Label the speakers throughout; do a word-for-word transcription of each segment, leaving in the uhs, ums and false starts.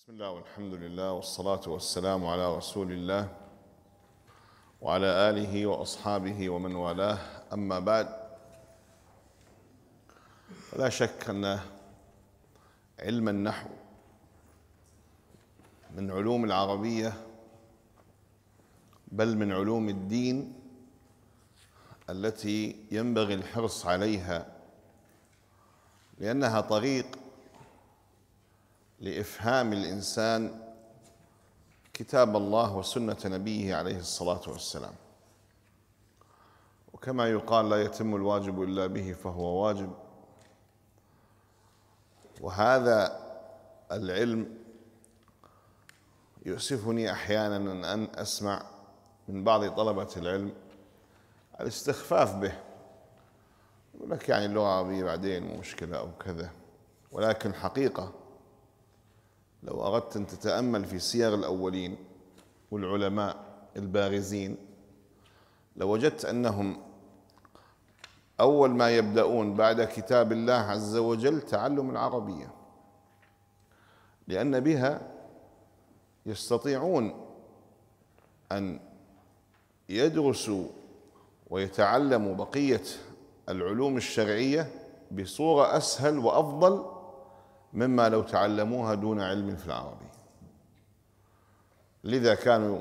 Speaker 1: بسم الله والحمد لله والصلاة والسلام على رسول الله وعلى آله وأصحابه ومن والاه، أما بعد، فلا شك أن علم النحو من علوم العربية، بل من علوم الدين التي ينبغي الحرص عليها، لأنها طريق لإفهام الإنسان كتاب الله وسنة نبيه عليه الصلاة والسلام. وكما يقال: لا يتم الواجب إلا به فهو واجب. وهذا العلم يؤسفني أحيانا أن أسمع من بعض طلبة العلم الاستخفاف به، يقول لك يعني اللغة العربية بعدين مو مشكلة أو كذا. ولكن حقيقة لو أردت أن تتأمل في سير الأولين والعلماء البارزين لوجدت أنهم أول ما يبدأون بعد كتاب الله عز وجل تعلم العربية، لأن بها يستطيعون أن يدرسوا ويتعلموا بقية العلوم الشرعية بصورة أسهل وأفضل مما لو تعلموها دون علم في العربية. لذا كانوا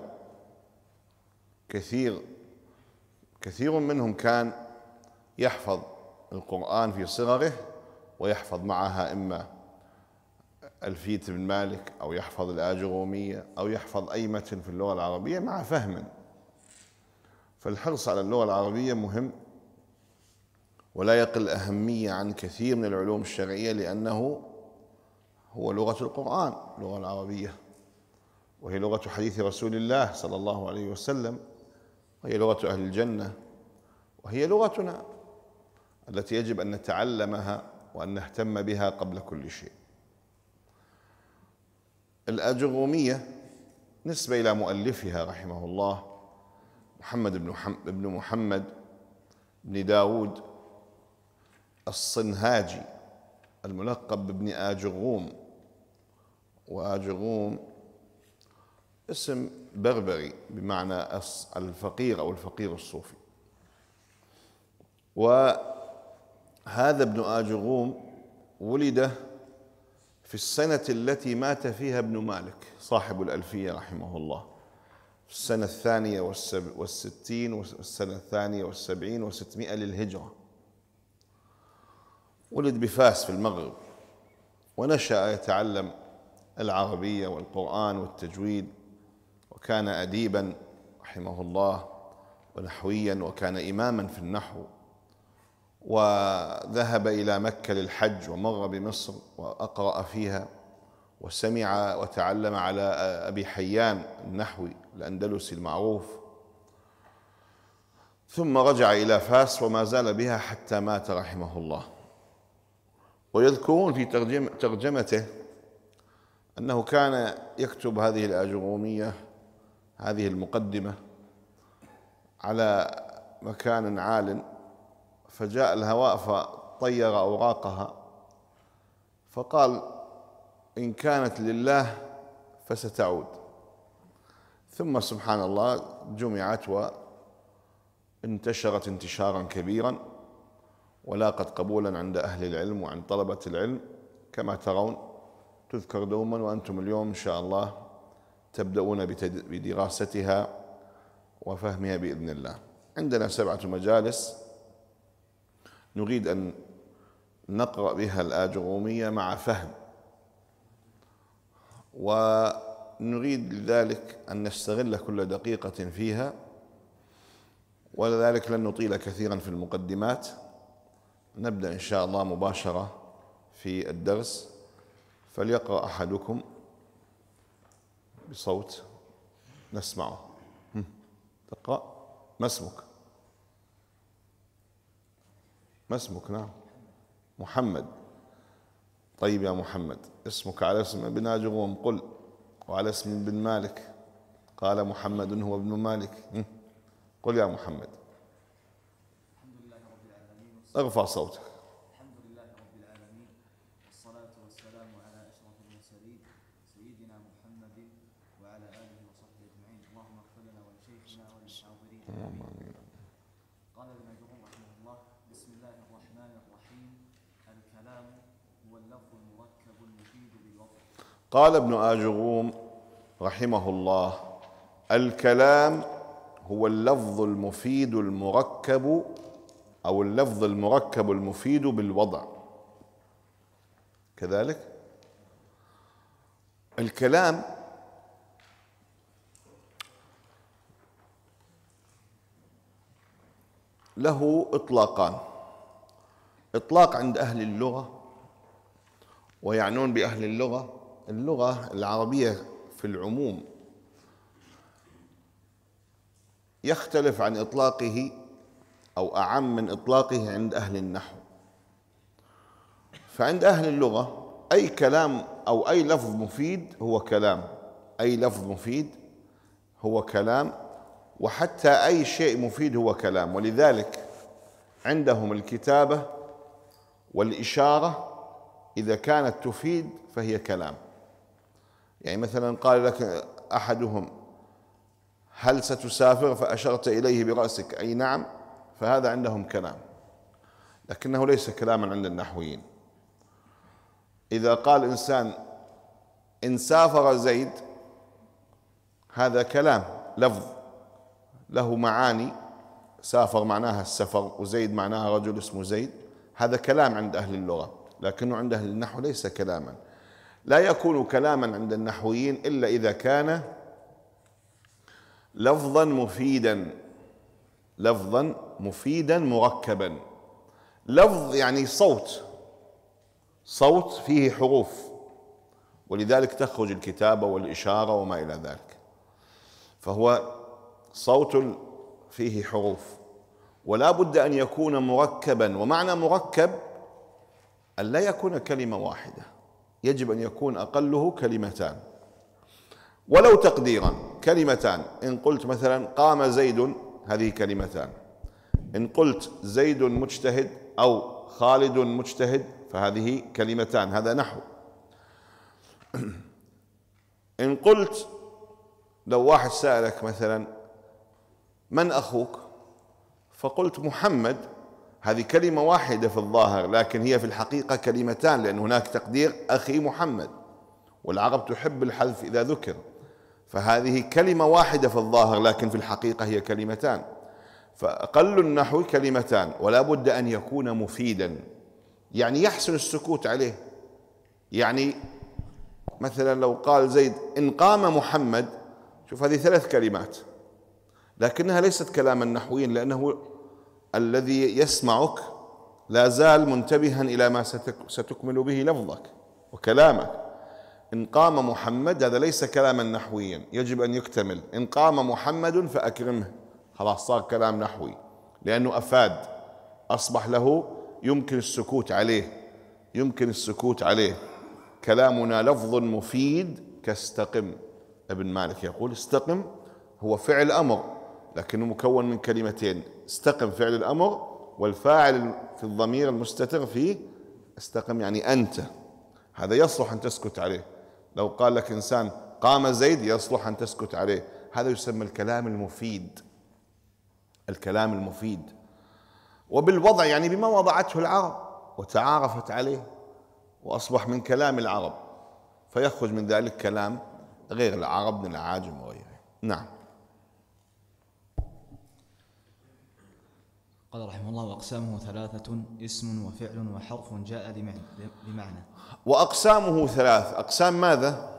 Speaker 1: كثير كثير منهم كان يحفظ القرآن في صغره، ويحفظ معها إما ألفية بن مالك أو يحفظ الآجرومية أو يحفظ أي متن في اللغة العربية مع فهم. فالحرص على اللغة العربية مهم، ولا يقل أهمية عن كثير من العلوم الشرعية، لأنه هو لغة القرآن، اللغة العربية، وهي لغة حديث رسول الله صلى الله عليه وسلم، وهي لغة أهل الجنة، وهي لغتنا التي يجب أن نتعلمها وأن نهتم بها قبل كل شيء. الآجرومية نسبة إلى مؤلفها رحمه الله محمد بن محمد بن داود الصنهاجي، الملقب بابن آجروم. وآجروم اسم بربري بمعنى الفقير أو الفقير الصوفي. وهذا ابن آجروم ولد في السنة التي مات فيها ابن مالك صاحب الألفية رحمه الله، في السنة الثانية والستين والسنة الثانية والسبعين وستمائة للهجرة. ولد بفاس في المغرب، ونشأ يتعلم العربية والقرآن والتجويد، وكان أديبا رحمه الله ونحويا، وكان إماما في النحو. وذهب إلى مكة للحج ومر بمصر وأقرأ فيها، وسمع وتعلم على أبي حيان النحوي الأندلسي المعروف، ثم رجع إلى فاس وما زال بها حتى مات رحمه الله. ويذكرون في ترجمته أنه كان يكتب هذه الآجرومية، هذه المقدمة، على مكان عال، فجاء الهواء فطير أوراقها، فقال: إن كانت لله فستعود. ثم سبحان الله جمعت وانتشرت انتشارا كبيرا، ولاقت قبولا عند أهل العلم وعند طلبة العلم، كما ترون تذكر دوما، وأنتم اليوم إن شاء الله تبدأون بدراستها وفهمها بإذن الله. عندنا سبعة مجالس نريد أن نقرأ بها الآجرومية مع فهم، ونريد لذلك أن نستغل كل دقيقة فيها، ولذلك لن نطيل كثيرا في المقدمات. نبدأ إن شاء الله مباشرة في الدرس. فليقرأ أحدكم بصوت نسمعه. تقرأ. ما اسمك؟ ما اسمك؟ نعم، محمد. طيب يا محمد، اسمك على اسم ابن آجروم قل، وعلى اسم ابن مالك قال محمد هو ابن مالك. قل يا محمد.
Speaker 2: الحمد لله رب العالمين.
Speaker 1: ارفع صوتك.
Speaker 2: الحمد لله رب العالمين، والصلاة والسلام على أشرف المرسلين سيدنا هو اللفظ المركب المفيد بالوضع.
Speaker 1: قال ابن آجروم رحمه الله: الكلام هو اللفظ المفيد المركب أو اللفظ المركب المفيد بالوضع. كذلك الكلام له إطلاقان: إطلاق عند أهل اللغة، ويعنون بأهل اللغة اللغة العربية في العموم، يختلف عن إطلاقه أو أعم من إطلاقه عند أهل النحو. فعند أهل اللغة أي كلام أو أي لفظ مفيد هو كلام، أي لفظ مفيد هو كلام، وحتى أي شيء مفيد هو كلام. ولذلك عندهم الكتابة والإشارة إذا كانت تفيد فهي كلام. يعني مثلا قال لك أحدهم: هل ستسافر؟ فأشرت إليه برأسك أي نعم، فهذا عندهم كلام، لكنه ليس كلاما عند النحويين. إذا قال إنسان: إن سافر زيد، هذا كلام، لفظ له معاني، سافر معناها السفر، وزيد معناها رجل اسمه زيد، هذا كلام عند أهل اللغة، لكنه عند أهل النحو ليس كلاما. لا يكون كلاما عند النحويين إلا إذا كان لفظا مفيدا، لفظا مفيدا مركبا. لفظ يعني صوت، صوت فيه حروف، ولذلك تخرج الكتابة والإشارة وما إلى ذلك، فهو صوت فيه حروف، ولا بد أن يكون مركبا. ومعنى مركب أن لا يكون كلمة واحدة، يجب أن يكون أقله كلمتان، ولو تقديرا كلمتان. إن قلت مثلا: قام زيد، هذه كلمتان. إن قلت: زيد مجتهد أو خالد مجتهد، فهذه كلمتان، هذا نحو. إن قلت، لو واحد سألك مثلا: من أخوك؟ فقلت: محمد، هذه كلمة واحدة في الظاهر، لكن هي في الحقيقة كلمتان، لأن هناك تقدير أخي محمد، والعرب تحب الحذف إذا ذكر، فهذه كلمة واحدة في الظاهر، لكن في الحقيقة هي كلمتان. فأقل النحو كلمتان، ولا بد أن يكون مفيدا، يعني يحسن السكوت عليه. يعني مثلا لو قال زيد: إن قام محمد، شوف هذه ثلاث كلمات، لكنها ليست كلام النحويين، لأنه الذي يسمعك لا زال منتبها إلى ما ستكمل به لفظك وكلامك. إن قام محمد هذا ليس كلاما نحويا، يجب أن يكتمل: إن قام محمد فأكرمه، خلاص صار كلام نحوي، لأنه أفاد، أصبح له يمكن السكوت عليه، يمكن السكوت عليه. كلامنا لفظ مفيد كاستقم. ابن مالك يقول: استقم هو فعل أمر، لكنه مكون من كلمتين: استقم فعل الأمر، والفاعل في الضمير المستتر فيه استقم يعني أنت، هذا يصلح أن تسكت عليه. لو قال لك إنسان: قام زيد، يصلح أن تسكت عليه. هذا يسمى الكلام المفيد، الكلام المفيد. وبالوضع يعني بما وضعته العرب وتعارفت عليه، وأصبح من كلام العرب، فيخرج من ذلك كلام غير العرب من العاجم وغيره. نعم.
Speaker 2: قال رحمه الله: وأقسامه ثلاثة: اسم وفعل وحرف جاء بمعنى.
Speaker 1: وأقسامه ثلاث. أقسام ماذا؟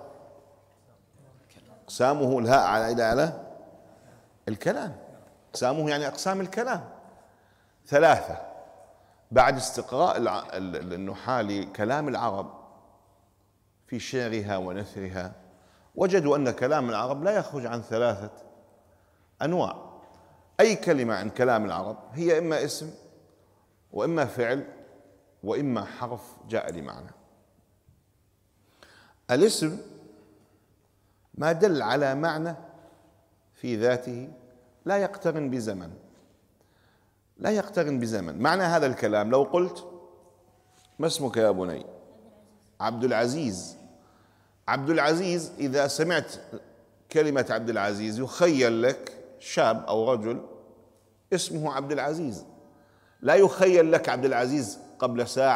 Speaker 1: أقسامه الهاء على إلى على الكلام، أقسامه يعني أقسام الكلام ثلاثة. بعد استقراء النحاة لكلام العرب في شعرها ونثرها، وجدوا أن كلام العرب لا يخرج عن ثلاثة أنواع. أي كلمة عن كلام العرب هي إما اسم، وإما فعل، وإما حرف جاء لمعنى. الاسم ما دل على معنى في ذاته، لا يقترن بزمن، لا يقترن بزمن. معنى هذا الكلام لو قلت: ما اسمك يا بني؟ عبد العزيز. عبد العزيز، إذا سمعت كلمة عبد العزيز يخيل لك شاب أو رجل اسمه عبد العزيز، لا يخيل لك عبد العزيز قبل ساعة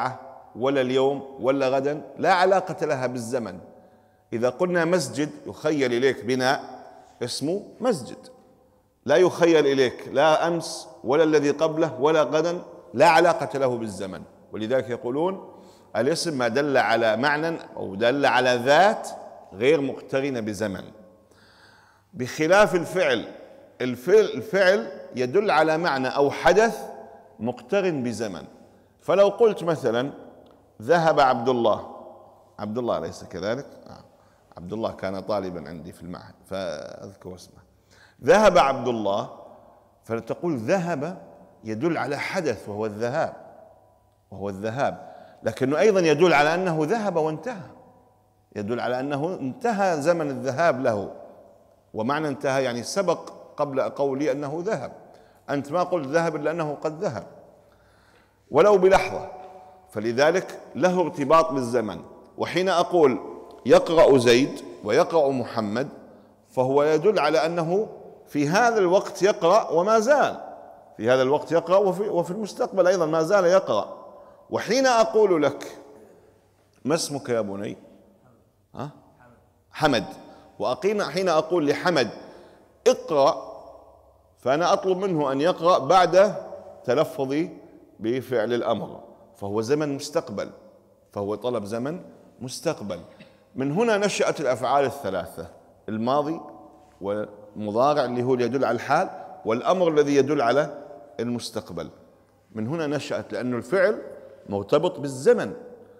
Speaker 1: ولا اليوم ولا غدا، لا علاقة لها بالزمن. إذا قلنا مسجد يخيل إليك بناء اسمه مسجد، لا يخيل إليك لا أمس ولا الذي قبله ولا غدا، لا علاقة له بالزمن. ولذلك يقولون الاسم ما دل على معنى أو دل على ذات غير مقترنة بزمن، بخلاف الفعل. الفعل, الفعل يدل على معنى أو حدث مقترن بزمن. فلو قلت مثلا ذهب عبد الله، عبد الله أليس كذلك؟ آه. عبد الله كان طالبا عندي في المعهد فأذكر اسمه. ذهب عبد الله، فتقول ذهب يدل على حدث وهو الذهاب، وهو الذهاب، لكنه أيضا يدل على أنه ذهب وانتهى، يدل على أنه انتهى زمن الذهاب له. ومعنى انتهى يعني سبق قبل قولي أنه ذهب، أنت ما قلت ذهب إلا أنه قد ذهب ولو بلحظة، فلذلك له ارتباط بالزمن. وحين أقول يقرأ زيد ويقرأ محمد فهو يدل على أنه في هذا الوقت يقرأ وما زال في هذا الوقت يقرأ، وفي, وفي المستقبل أيضا ما زال يقرأ. وحين أقول لك ما اسمك يا بني؟ ها؟ حمد. وحين حين أقول لحمد اقرأ، فأنا أطلب منه أن يقرأ بعد تلفظي بفعل الأمر، فهو زمن مستقبل، فهو طلب زمن مستقبل. من هنا نشأت الأفعال الثلاثة: الماضي والمضارع اللي هو يدل على الحال، والأمر الذي يدل على المستقبل. من هنا نشأت، لأن الفعل مرتبط بالزمن،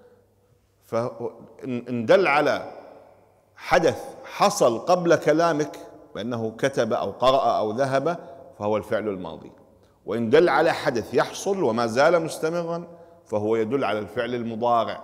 Speaker 1: فإن دل على حدث حصل قبل كلامك بأنه كتب أو قرأ أو ذهب فهو الفعل الماضي، وإن دل على حدث يحصل وما زال مستمرا فهو يدل على الفعل المضارع.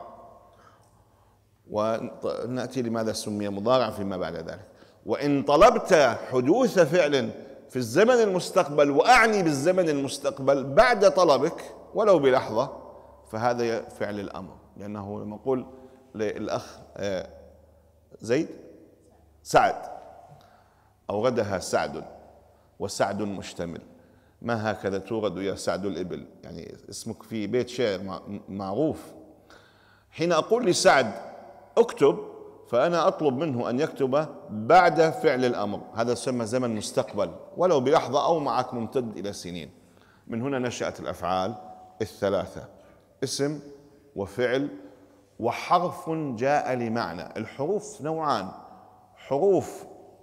Speaker 1: ونأتي لماذا سمي مضارع فيما بعد ذلك. وإن طلبت حدوث فعل في الزمن المستقبل، وأعني بالزمن المستقبل بعد طلبك ولو بلحظة، فهذا فعل الأمر. لأنه لما أقول للأخ زيد سعد أوردها سعد وسعد مشتمل، ما هكذا تورد يا سعد الإبل، يعني اسمك في بيت شعر معروف. حين أقول لسعد اكتب، فأنا أطلب منه أن يكتب بعد فعل الأمر، هذا يسمى زمن مستقبل ولو بلحظة أو معك ممتد إلى سنين. من هنا نشأت الأفعال الثلاثة: اسم وفعل وحرف جاء لمعنى. الحروف نوعان: حروف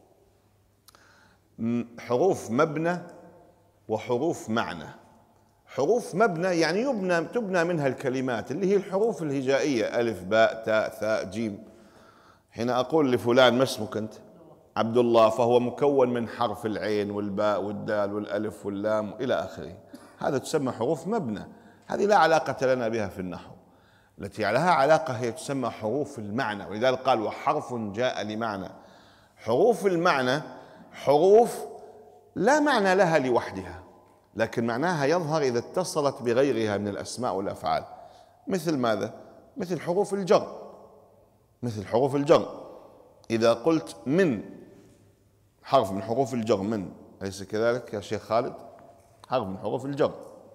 Speaker 1: حروف مبنى وحروف معنى. حروف مبنى يعني يبنى تبنى منها الكلمات، اللي هي الحروف الهجائية: ألف باء تاء ثاء جيم. حين أقول لفلان ما اسمك أنت؟ عبد الله، فهو مكون من حرف العين والباء والدال والألف واللام إلى آخره. هذا تسمى حروف مبنى، هذه لا علاقة لنا بها في النحو. التي لها علاقة هي تسمى حروف المعنى، ولذلك قال وحرف جاء لمعنى. حروف المعنى حروف لا معنى لها لوحدها، لكن معناها يظهر إذا اتصلت بغيرها من الأسماء والأفعال. مثل ماذا؟ مثل حروف الجر، مثل حروف الجر. إذا قلت من، حرف من حروف الجر من، أليس كذلك يا شيخ خالد؟ حرف من حروف الجر.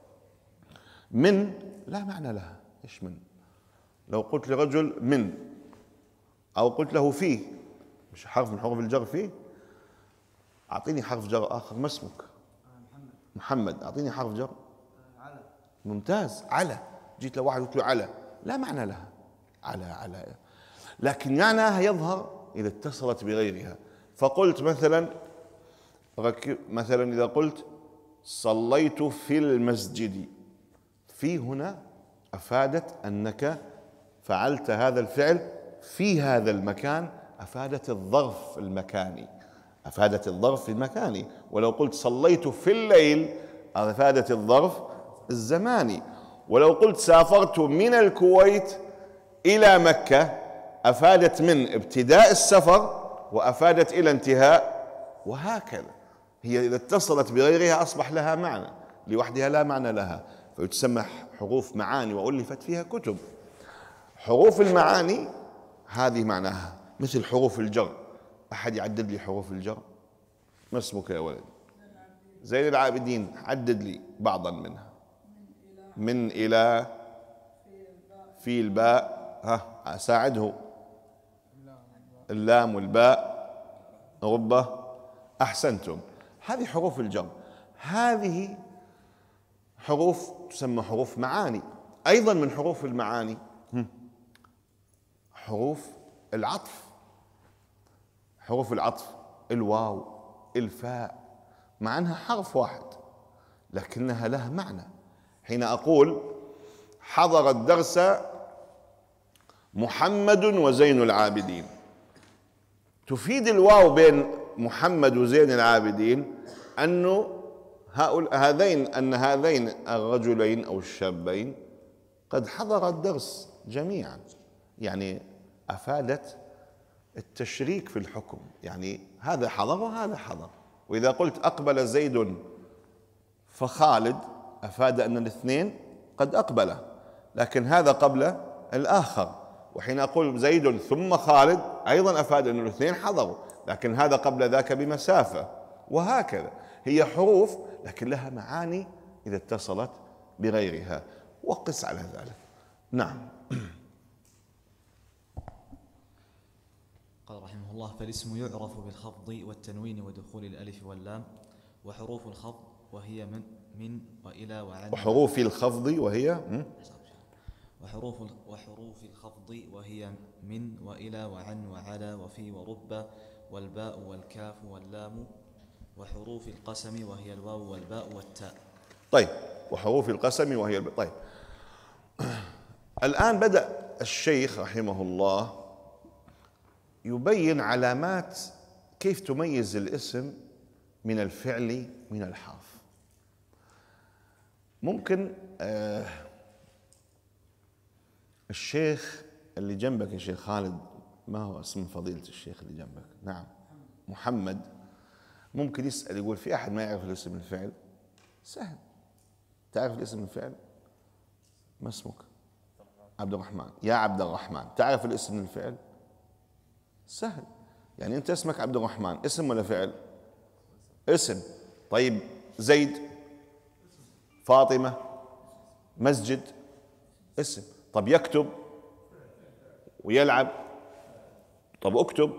Speaker 1: من لا معنى لها، إيش من؟ لو قلت لرجل من، أو قلت له فيه، مش حرف من حروف الجر فيه؟ أعطيني حرف جر آخر. ما اسمك؟ محمد. محمد، أعطيني حرف جر. على. ممتاز، على. جيت لواحد قلت له على، لا معنى لها على على، لكن معناها يظهر إذا اتصلت بغيرها. فقلت مثلا مثلا إذا قلت صليت في المسجد، في هنا أفادت أنك فعلت هذا الفعل في هذا المكان، أفادت الظرف المكاني، أفادت الظرف المكاني. ولو قلت صليت في الليل أفادت الظرف الزماني. ولو قلت سافرت من الكويت إلى مكة أفادت من ابتداء السفر وأفادت إلى انتهاء، وهكذا. هي إذا اتصلت بغيرها أصبح لها معنى، لوحدها لا معنى لها، فتسمى حروف معاني وألفت فيها كتب. حروف المعاني هذه معناها مثل حروف الجر. أحد يعدد لي حروف الجر؟ ما اسمك يا ولد؟ زين العابدين، عدد لي بعضا منها. من إلى، في في الباء، ها أساعده، اللام والباء، ربة، أحسنتم. هذه حروف الجر. هذه حروف تسمى حروف معاني. أيضا من حروف المعاني حروف العطف. حروف العطف الواو، الفاء، مع أنها حرف واحد لكنها لها معنى. حين أقول حضر الدرس محمد وزين العابدين، تفيد الواو بين محمد وزين العابدين أنه هذين أن هذين الرجلين أو الشابين قد حضر الدرس جميعا، يعني أفادت التشريك في الحكم، يعني هذا حضر وهذا حضر. وإذا قلت أقبل زيد فخالد أفاد أن الاثنين قد أقبل، لكن هذا قبل الآخر. وحين أقول زيد ثم خالد أيضا أفاد أن الاثنين حضروا، لكن هذا قبل ذاك بمسافة. وهكذا هي حروف لكن لها معاني إذا اتصلت بغيرها، وقس على ذلك. نعم.
Speaker 2: قال رحمه الله: فالاسم يعرف بالخفض والتنوين ودخول الألف واللام، وحروف الخفض وهي من من وإلى وعن.
Speaker 1: وحروف الخفض وهي
Speaker 2: وحروف وحروف الخفض وهي من وإلى وعن وعلى وفي ورب والباء والكاف واللام، وحروف القسم وهي الواو والباء والتاء.
Speaker 1: طيب، وحروف القسم وهي الباء. طيب، الآن بدأ الشيخ رحمه الله يبين علامات كيف تميز الاسم من الفعل من الحرف. ممكن آه الشيخ اللي جنبك يا شيخ خالد، ما هو اسم فضيلة الشيخ اللي جنبك؟ نعم، محمد. ممكن يسأل يقول: في أحد ما يعرف الاسم الفعل؟ سهل. تعرف الاسم الفعل؟ ما اسمك؟ عبد الرحمن. يا عبد الرحمن، تعرف الاسم الفعل؟ سهل. يعني أنت اسمك عبد الرحمن، اسم ولا فعل؟ اسم. طيب، زيد، فاطمة، مسجد، اسم. طب يكتب ويلعب، طب اكتب،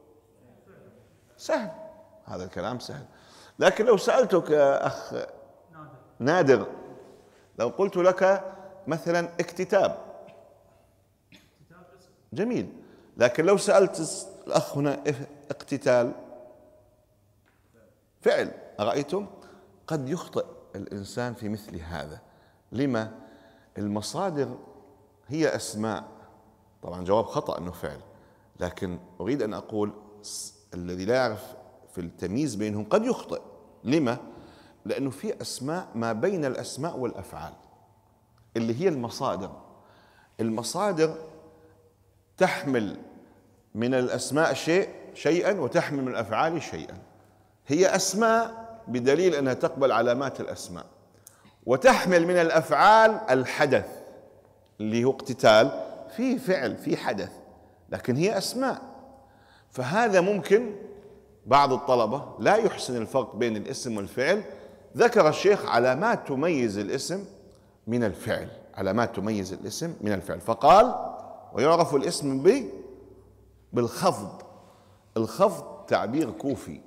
Speaker 1: سهل. هذا الكلام سهل. لكن لو سألتك يا أخ نادر، لو قلت لك مثلا اكتتاب، جميل، لكن لو سألت الأخ هنا اقتتال، فعل. أرأيتم؟ قد يخطئ الإنسان في مثل هذا. لما؟ المصادر هي أسماء. طبعا جواب خطأ أنه فعل، لكن أريد أن أقول الذي لا يعرف في التمييز بينهم قد يخطئ. لما؟ لأنه في أسماء ما بين الأسماء والأفعال اللي هي المصادر. المصادر تحمل من الأسماء شيء شيئا وتحمل من الأفعال شيئا. هي أسماء بدليل أنها تقبل علامات الأسماء، وتحمل من الأفعال الحدث اللي هو اقتتال، في فعل في حدث، لكن هي أسماء. فهذا ممكن بعض الطلبة لا يحسن الفرق بين الاسم والفعل. ذكر الشيخ علامات تميز الاسم من الفعل، علامات تميز الاسم من الفعل، فقال: ويعرف الاسم ب بالخفض. الخفض تعبير كوفي،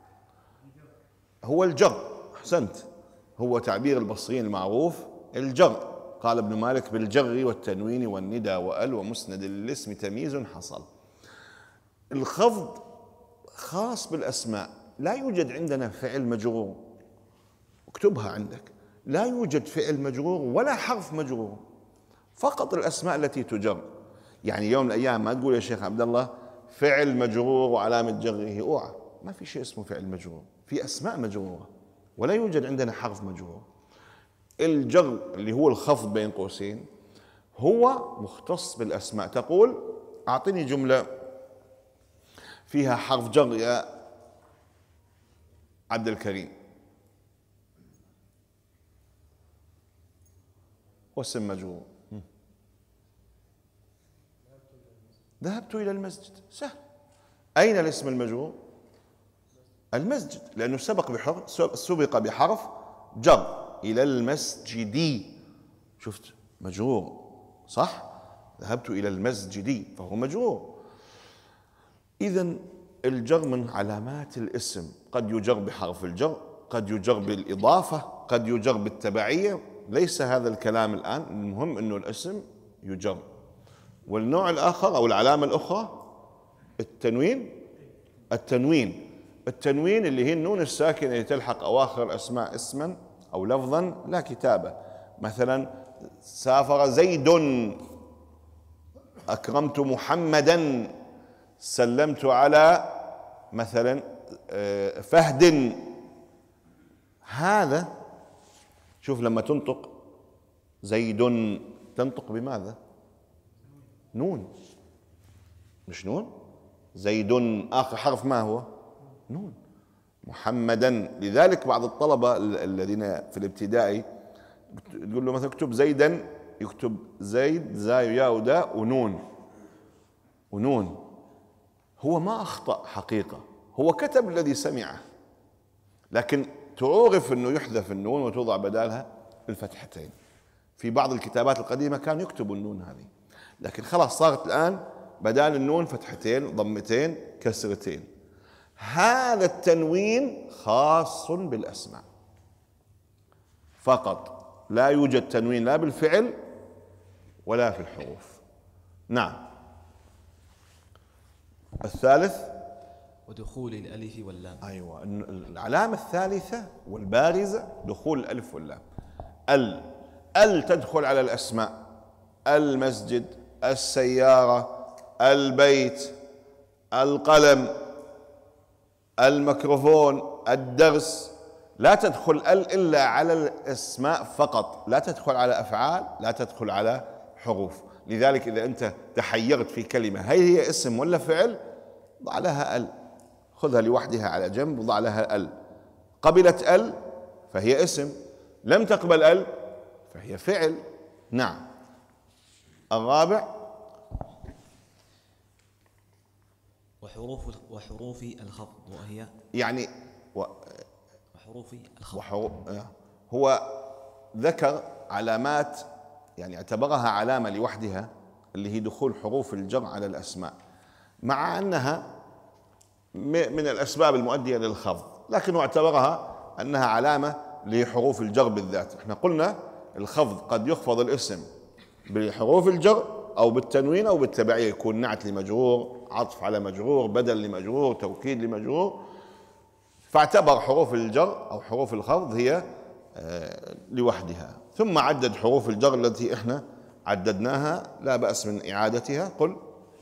Speaker 1: هو الجر. أحسنت، هو تعبير البصريين المعروف الجر. قال ابن مالك: بالجر والتنوين والندى وأل ومسند للاسم تمييز حصل. الخفض خاص بالأسماء. لا يوجد عندنا فعل مجرور، اكتبها عندك، لا يوجد فعل مجرور ولا حرف مجرور، فقط الأسماء التي تجر. يعني يوم من الأيام ما تقول يا شيخ عبد الله فعل مجرور وعلامة جره، اوعى، ما في شيء اسمه فعل مجرور، في أسماء مجرورة ولا يوجد عندنا حرف مجرور. الجر اللي هو الخفض بين قوسين هو مختص بالأسماء. تقول: أعطني جملة فيها حرف جر يا عبد الكريم، واسم مجرور. ذهبت إلى المسجد، سهل. أين الاسم المجرور؟ المسجد، لأنه سبق بحرف سبق بحرف جر، إلى المسجد. شفت؟ مجرور، صح؟ ذهبت إلى المسجد فهو مجرور. إذن الجر من علامات الاسم، قد يجر بحرف الجر، قد يجر بالإضافة، قد يجر بالتبعية، ليس هذا الكلام الآن، المهم أنه الاسم يجر. والنوع الآخر أو العلامة الأخرى التنوين. التنوين التنوين اللي هي النون الساكنة اللي تلحق أواخر الأسماء اسما أو لفظا لا كتابة. مثلا سافر زيد، أكرمت محمدا، سلمت على مثلا فهد. هذا شوف لما تنطق زيد تنطق بماذا؟ نون، مش نون؟ زيد آخر حرف ما هو؟ نون. محمدا، لذلك بعض الطلبة الذين في الابتدائي تقول له مثلا اكتب زيدا، يكتب زيد زاي يا وداء ونون ونون. هو ما أخطأ حقيقة، هو كتب الذي سمعه، لكن تعرف أنه يحذف النون وتوضع بدالها الفتحتين. في بعض الكتابات القديمة كانوا يكتبوا النون هذه، لكن خلاص صارت الآن بدال النون فتحتين ضمتين كسرتين. هذا التنوين خاص بالأسماء فقط، لا يوجد تنوين لا بالفعل ولا في الحروف. نعم. الثالث
Speaker 2: ودخول الألف واللام.
Speaker 1: أيوة، العلامة الثالثة والبارزة دخول الألف واللام. ال ال تدخل على الأسماء، المسجد، السيارة، البيت، القلم، الميكروفون، الدرس. لا تدخل ال إلا على الأسماء فقط، لا تدخل على أفعال، لا تدخل على حروف. لذلك إذا أنت تحيرت في كلمة هل هي اسم ولا فعل، ضع لها ال، خذها لوحدها على جنب وضع لها ال. قبلت ال فهي اسم، لم تقبل ال فهي فعل. نعم. الرابع
Speaker 2: وحروف وحروف الخفض وهي
Speaker 1: يعني و
Speaker 2: وحروف الخفض.
Speaker 1: وحروف هو ذكر علامات يعني اعتبرها علامة لوحدها اللي هي دخول حروف الجر على الأسماء، مع أنها من الأسباب المؤدية للخفض، لكنه اعتبرها أنها علامة لحروف الجر بالذات. احنا قلنا الخفض قد يخفض الاسم بحروف الجر أو بالتنوين أو بالتبعية، يكون نعت لمجرور، عطف على مجرور، بدل لمجرور، توكيد لمجرور. فاعتبر حروف الجر أو حروف الخفض هي لوحدها، ثم عدد حروف الجر التي احنا عددناها، لا بأس من إعادتها. قل.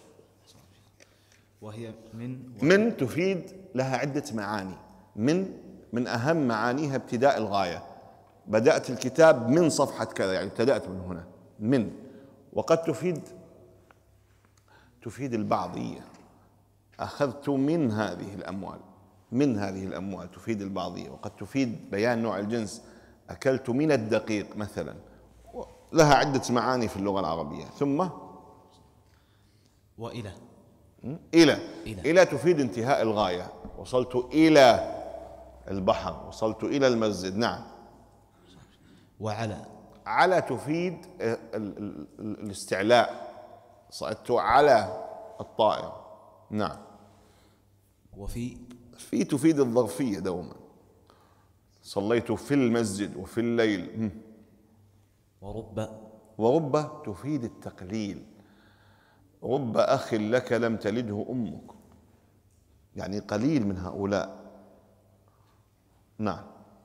Speaker 2: وهي من
Speaker 1: من تفيد لها عدة معاني. من من أهم معانيها ابتداء الغاية، بدأت الكتاب من صفحة كذا، يعني ابتدأت من هنا. من وقد تفيد تفيد البعضية، أخذت من هذه الأموال، من هذه الأموال تفيد البعضية. وقد تفيد بيان نوع الجنس، أكلت من الدقيق مثلا. لها عدة معاني في اللغة العربية. ثم
Speaker 2: وإلى
Speaker 1: إلى
Speaker 2: إلى,
Speaker 1: إلى تفيد انتهاء الغاية، وصلت إلى البحر، وصلت إلى المسجد. نعم.
Speaker 2: وعلى
Speaker 1: على تفيد الاستعلاء، صعدت على الطائر. نعم.
Speaker 2: وفي
Speaker 1: في تفيد الظرفية دوما، صليت في المسجد وفي الليل.
Speaker 2: ورب
Speaker 1: ورب تفيد التقليل، رب أخ لك لم تلده أمك، يعني قليل من هؤلاء. نعم.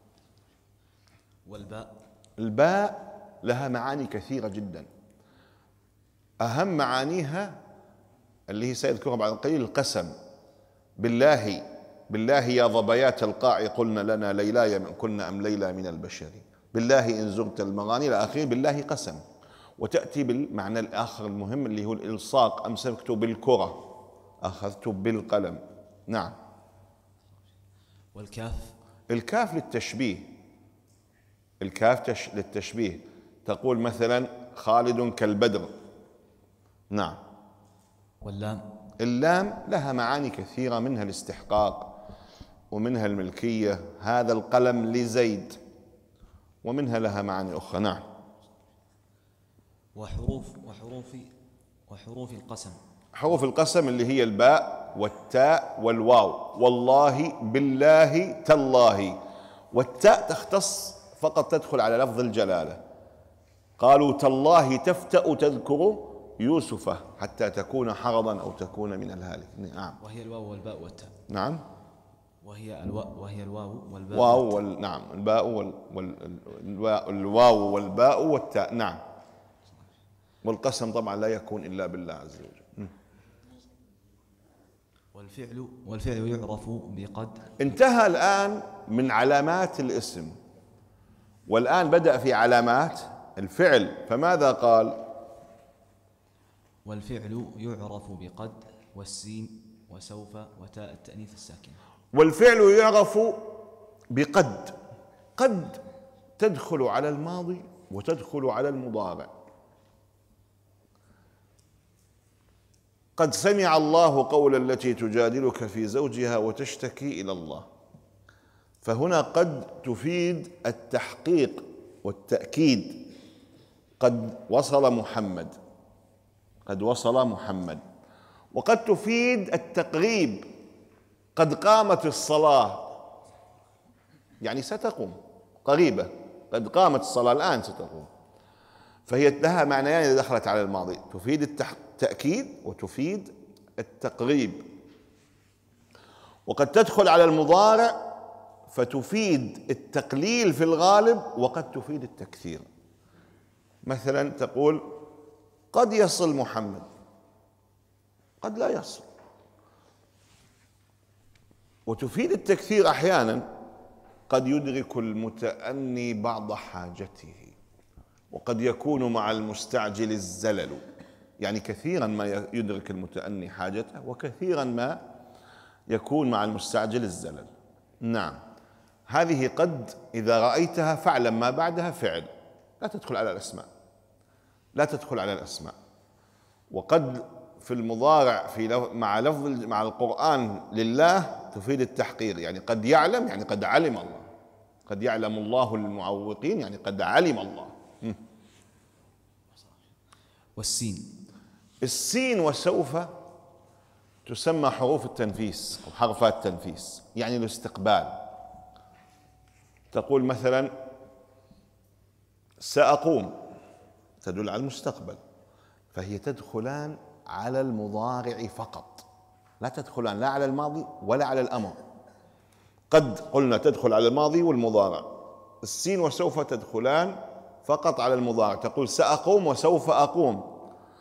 Speaker 2: والباء
Speaker 1: الباء لها معاني كثيرة جدا، أهم معانيها اللي هي سيذكرها بعد قليل القسم. بالله بالله يا ظبيات القاع قلنا لنا ليلاي من كنا أم ليلى من البشر، بالله إن زرت المغاني إلى آخره. بالله قسم. وتأتي بالمعنى الآخر المهم اللي هو الإلصاق، أمسكت بالكرة، أخذت بالقلم. نعم.
Speaker 2: والكاف
Speaker 1: الكاف للتشبيه، الكاف تش... للتشبيه، تقول مثلا خالد كالبدر. نعم.
Speaker 2: واللام
Speaker 1: اللام لها معاني كثيرة، منها الاستحقاق ومنها الملكية، هذا القلم لزيد، ومنها لها معاني أخرى. نعم.
Speaker 2: وحروف وحروف وحروف القسم.
Speaker 1: حروف القسم اللي هي الباء والتاء والواو، والله بالله تالله. والتاء تختص فقط، تدخل على لفظ الجلالة. قالوا تالله تفتأ تذكر يوسف حتى تكون حرضا أو تكون من الهالك. نعم.
Speaker 2: وهي الواو والباء والتاء.
Speaker 1: نعم.
Speaker 2: وهي الواو وهي الواو والباء
Speaker 1: واو وال... نعم، الباء وال... وال... الواو والباء والتاء. نعم. والقسم طبعا لا يكون إلا بالله عز وجل.
Speaker 2: والفعل والفعل يعرف بقد.
Speaker 1: انتهى الآن من علامات الاسم، والآن بدأ في علامات الفعل. فماذا قال؟
Speaker 2: والفعل يعرف بقد والسين وسوف وتاء التأنيث الساكنة.
Speaker 1: والفعل يعرف بقد. قد تدخل على الماضي وتدخل على المضارع. قد سمع الله قول التي تجادلك في زوجها وتشتكي إلى الله. فهنا قد تفيد التحقيق والتأكيد. قد وصل محمد، قد وصل محمد. وقد تفيد التقريب، قد قامت الصلاة، يعني ستقوم قريبة، قد قامت الصلاة الآن ستقوم. فهي لها معنيان إذا دخلت على الماضي، تفيد التأكيد وتفيد التقريب. وقد تدخل على المضارع فتفيد التقليل في الغالب، وقد تفيد التكثير. مثلا تقول قد يصل محمد، قد لا يصل. وتفيد التكثير أحيانا، قد يدرك المتأني بعض حاجته، وقد يكون مع المستعجل الزلل. يعني كثيرا ما يدرك المتأني حاجته، وكثيرا ما يكون مع المستعجل الزلل. نعم. هذه قد إذا رأيتها فاعلم ما بعدها فعل، لا تدخل على الأسماء، لا تدخل على الأسماء. وقد في المضارع في لف مع لفظ مع القرآن لله تفيد التحقير، يعني قد يعلم، يعني قد علم الله. قد يعلم الله المعوقين، يعني قد علم الله. م.
Speaker 2: والسين.
Speaker 1: السين وسوف تسمى حروف التنفيس أو حرفات التنفيس، يعني الاستقبال. تقول مثلا سأقوم، تدل على المستقبل، فهي تدخلان على المضارع فقط، لا تدخلان لا على الماضي ولا على الأمر. قد قلنا تدخل على الماضي والمضارع. السين وسوف تدخلان فقط على المضارع. تقول سأقوم وسوف أقوم.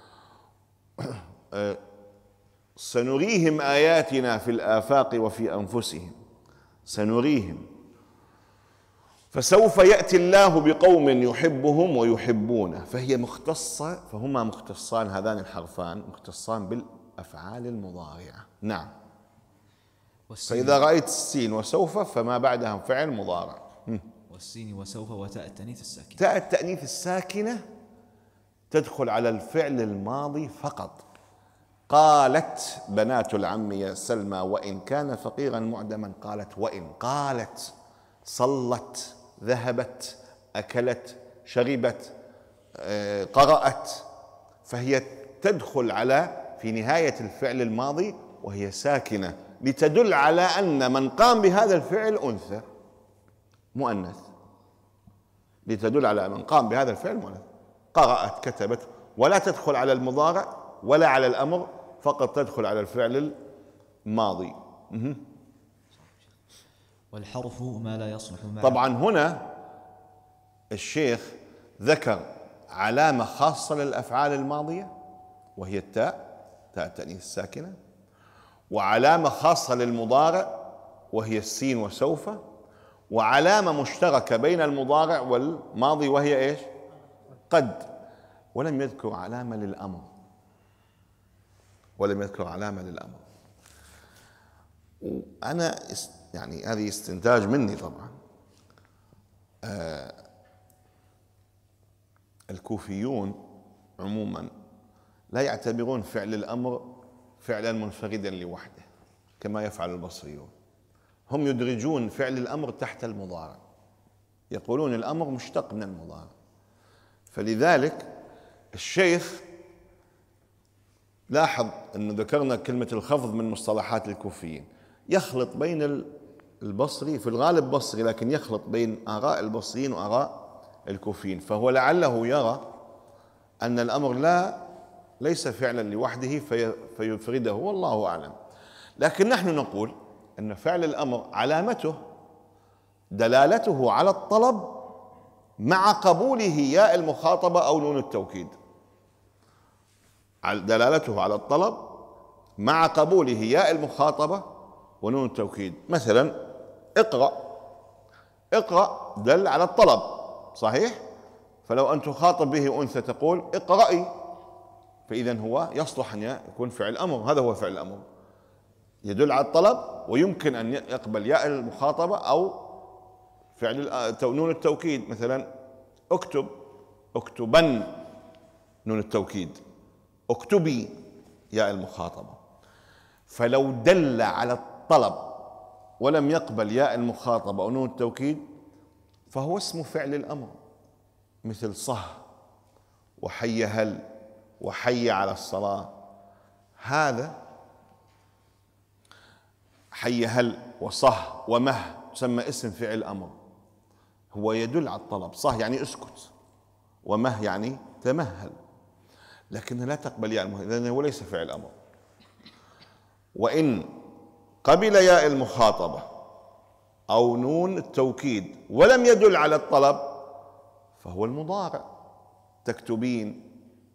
Speaker 1: سنريهم آياتنا في الآفاق وفي أنفسهم. سنريهم. فسوف يأتي الله بقوم يحبهم ويحبونه. فهي مختصة، فهما مختصان، هذان الحرفان مختصان بالأفعال المضارعة. نعم. فإذا رأيت السين وسوف فما بعدها فعل مضارع.
Speaker 2: والسين وسوف وتاء التأنيث الساكنة.
Speaker 1: تاء التأنيث الساكنة تدخل على الفعل الماضي فقط. قالت بنات العم يا سلمى وإن كان فقيرا معدما. قالت وإن. قالت صلت، ذهبت، أكلت، شربت، قرأت. فهي تدخل على في نهاية الفعل الماضي وهي ساكنة، لتدل على أن من قام بهذا الفعل أنثى مؤنث، لتدل على من قام بهذا الفعل مؤنث. قرأت، كتبت. ولا تدخل على المضارع ولا على الأمر، فقط تدخل على الفعل الماضي.
Speaker 2: والحرف ما لا يصلح معه.
Speaker 1: طبعا هنا الشيخ ذكر علامة خاصة للأفعال الماضية وهي التاء، تاء التأنيث الساكنة، وعلامة خاصة للمضارع وهي السين وسوف، وعلامة مشتركة بين المضارع والماضي وهي إيش؟ قد. ولم يذكر علامة للأمر، ولم يذكر علامة للأمر. وأنا يعني هذه استنتاج مني طبعا. آه الكوفيون عموما لا يعتبرون فعل الأمر فعلا منفردا لوحده كما يفعل البصريون. هم يدرجون فعل الأمر تحت المضارع، يقولون الأمر مشتق من المضارع. فلذلك الشيخ لاحظ أنه ذكرنا كلمة الخفض من مصطلحات الكوفيين، يخلط بين البصري، في الغالب بصري، لكن يخلط بين آراء البصريين وآراء الكوفيين، فهو لعله يرى أن الأمر لا ليس فعلا لوحده في فيفرده، والله أعلم. لكن نحن نقول أن فعل الأمر علامته دلالته على الطلب مع قبوله ياء المخاطبة أو نون التوكيد، دلالته على الطلب مع قبوله ياء المخاطبة ونون التوكيد. مثلا اقرأ، اقرأ دل على الطلب صحيح، فلو أن تخاطب به أنثى تقول اقرأي، فإذا هو يصلح أن يكون فعل أمر، هذا هو فعل الأمر، يدل على الطلب ويمكن أن يقبل ياء المخاطبة أو فعل نون التوكيد. مثلا اكتب، اكتبن نون التوكيد، اكتبي ياء المخاطبة. فلو دل على الطلب ولم يقبل ياء المخاطبة أو نون التوكيد فهو اسم فعل الأمر، مثل صح وحي هل وحي على الصلاة. هذا حي هل وصح ومه تسمى اسم فعل أمر، هو يدل على الطلب. صح يعني اسكت، ومه يعني تمهل، لكنها لا تقبل ياء المخاطبة، إذن هو ليس فعل أمر. وإن قبل ياء المخاطبة أو نون التوكيد ولم يدل على الطلب فهو المضارع، تكتبين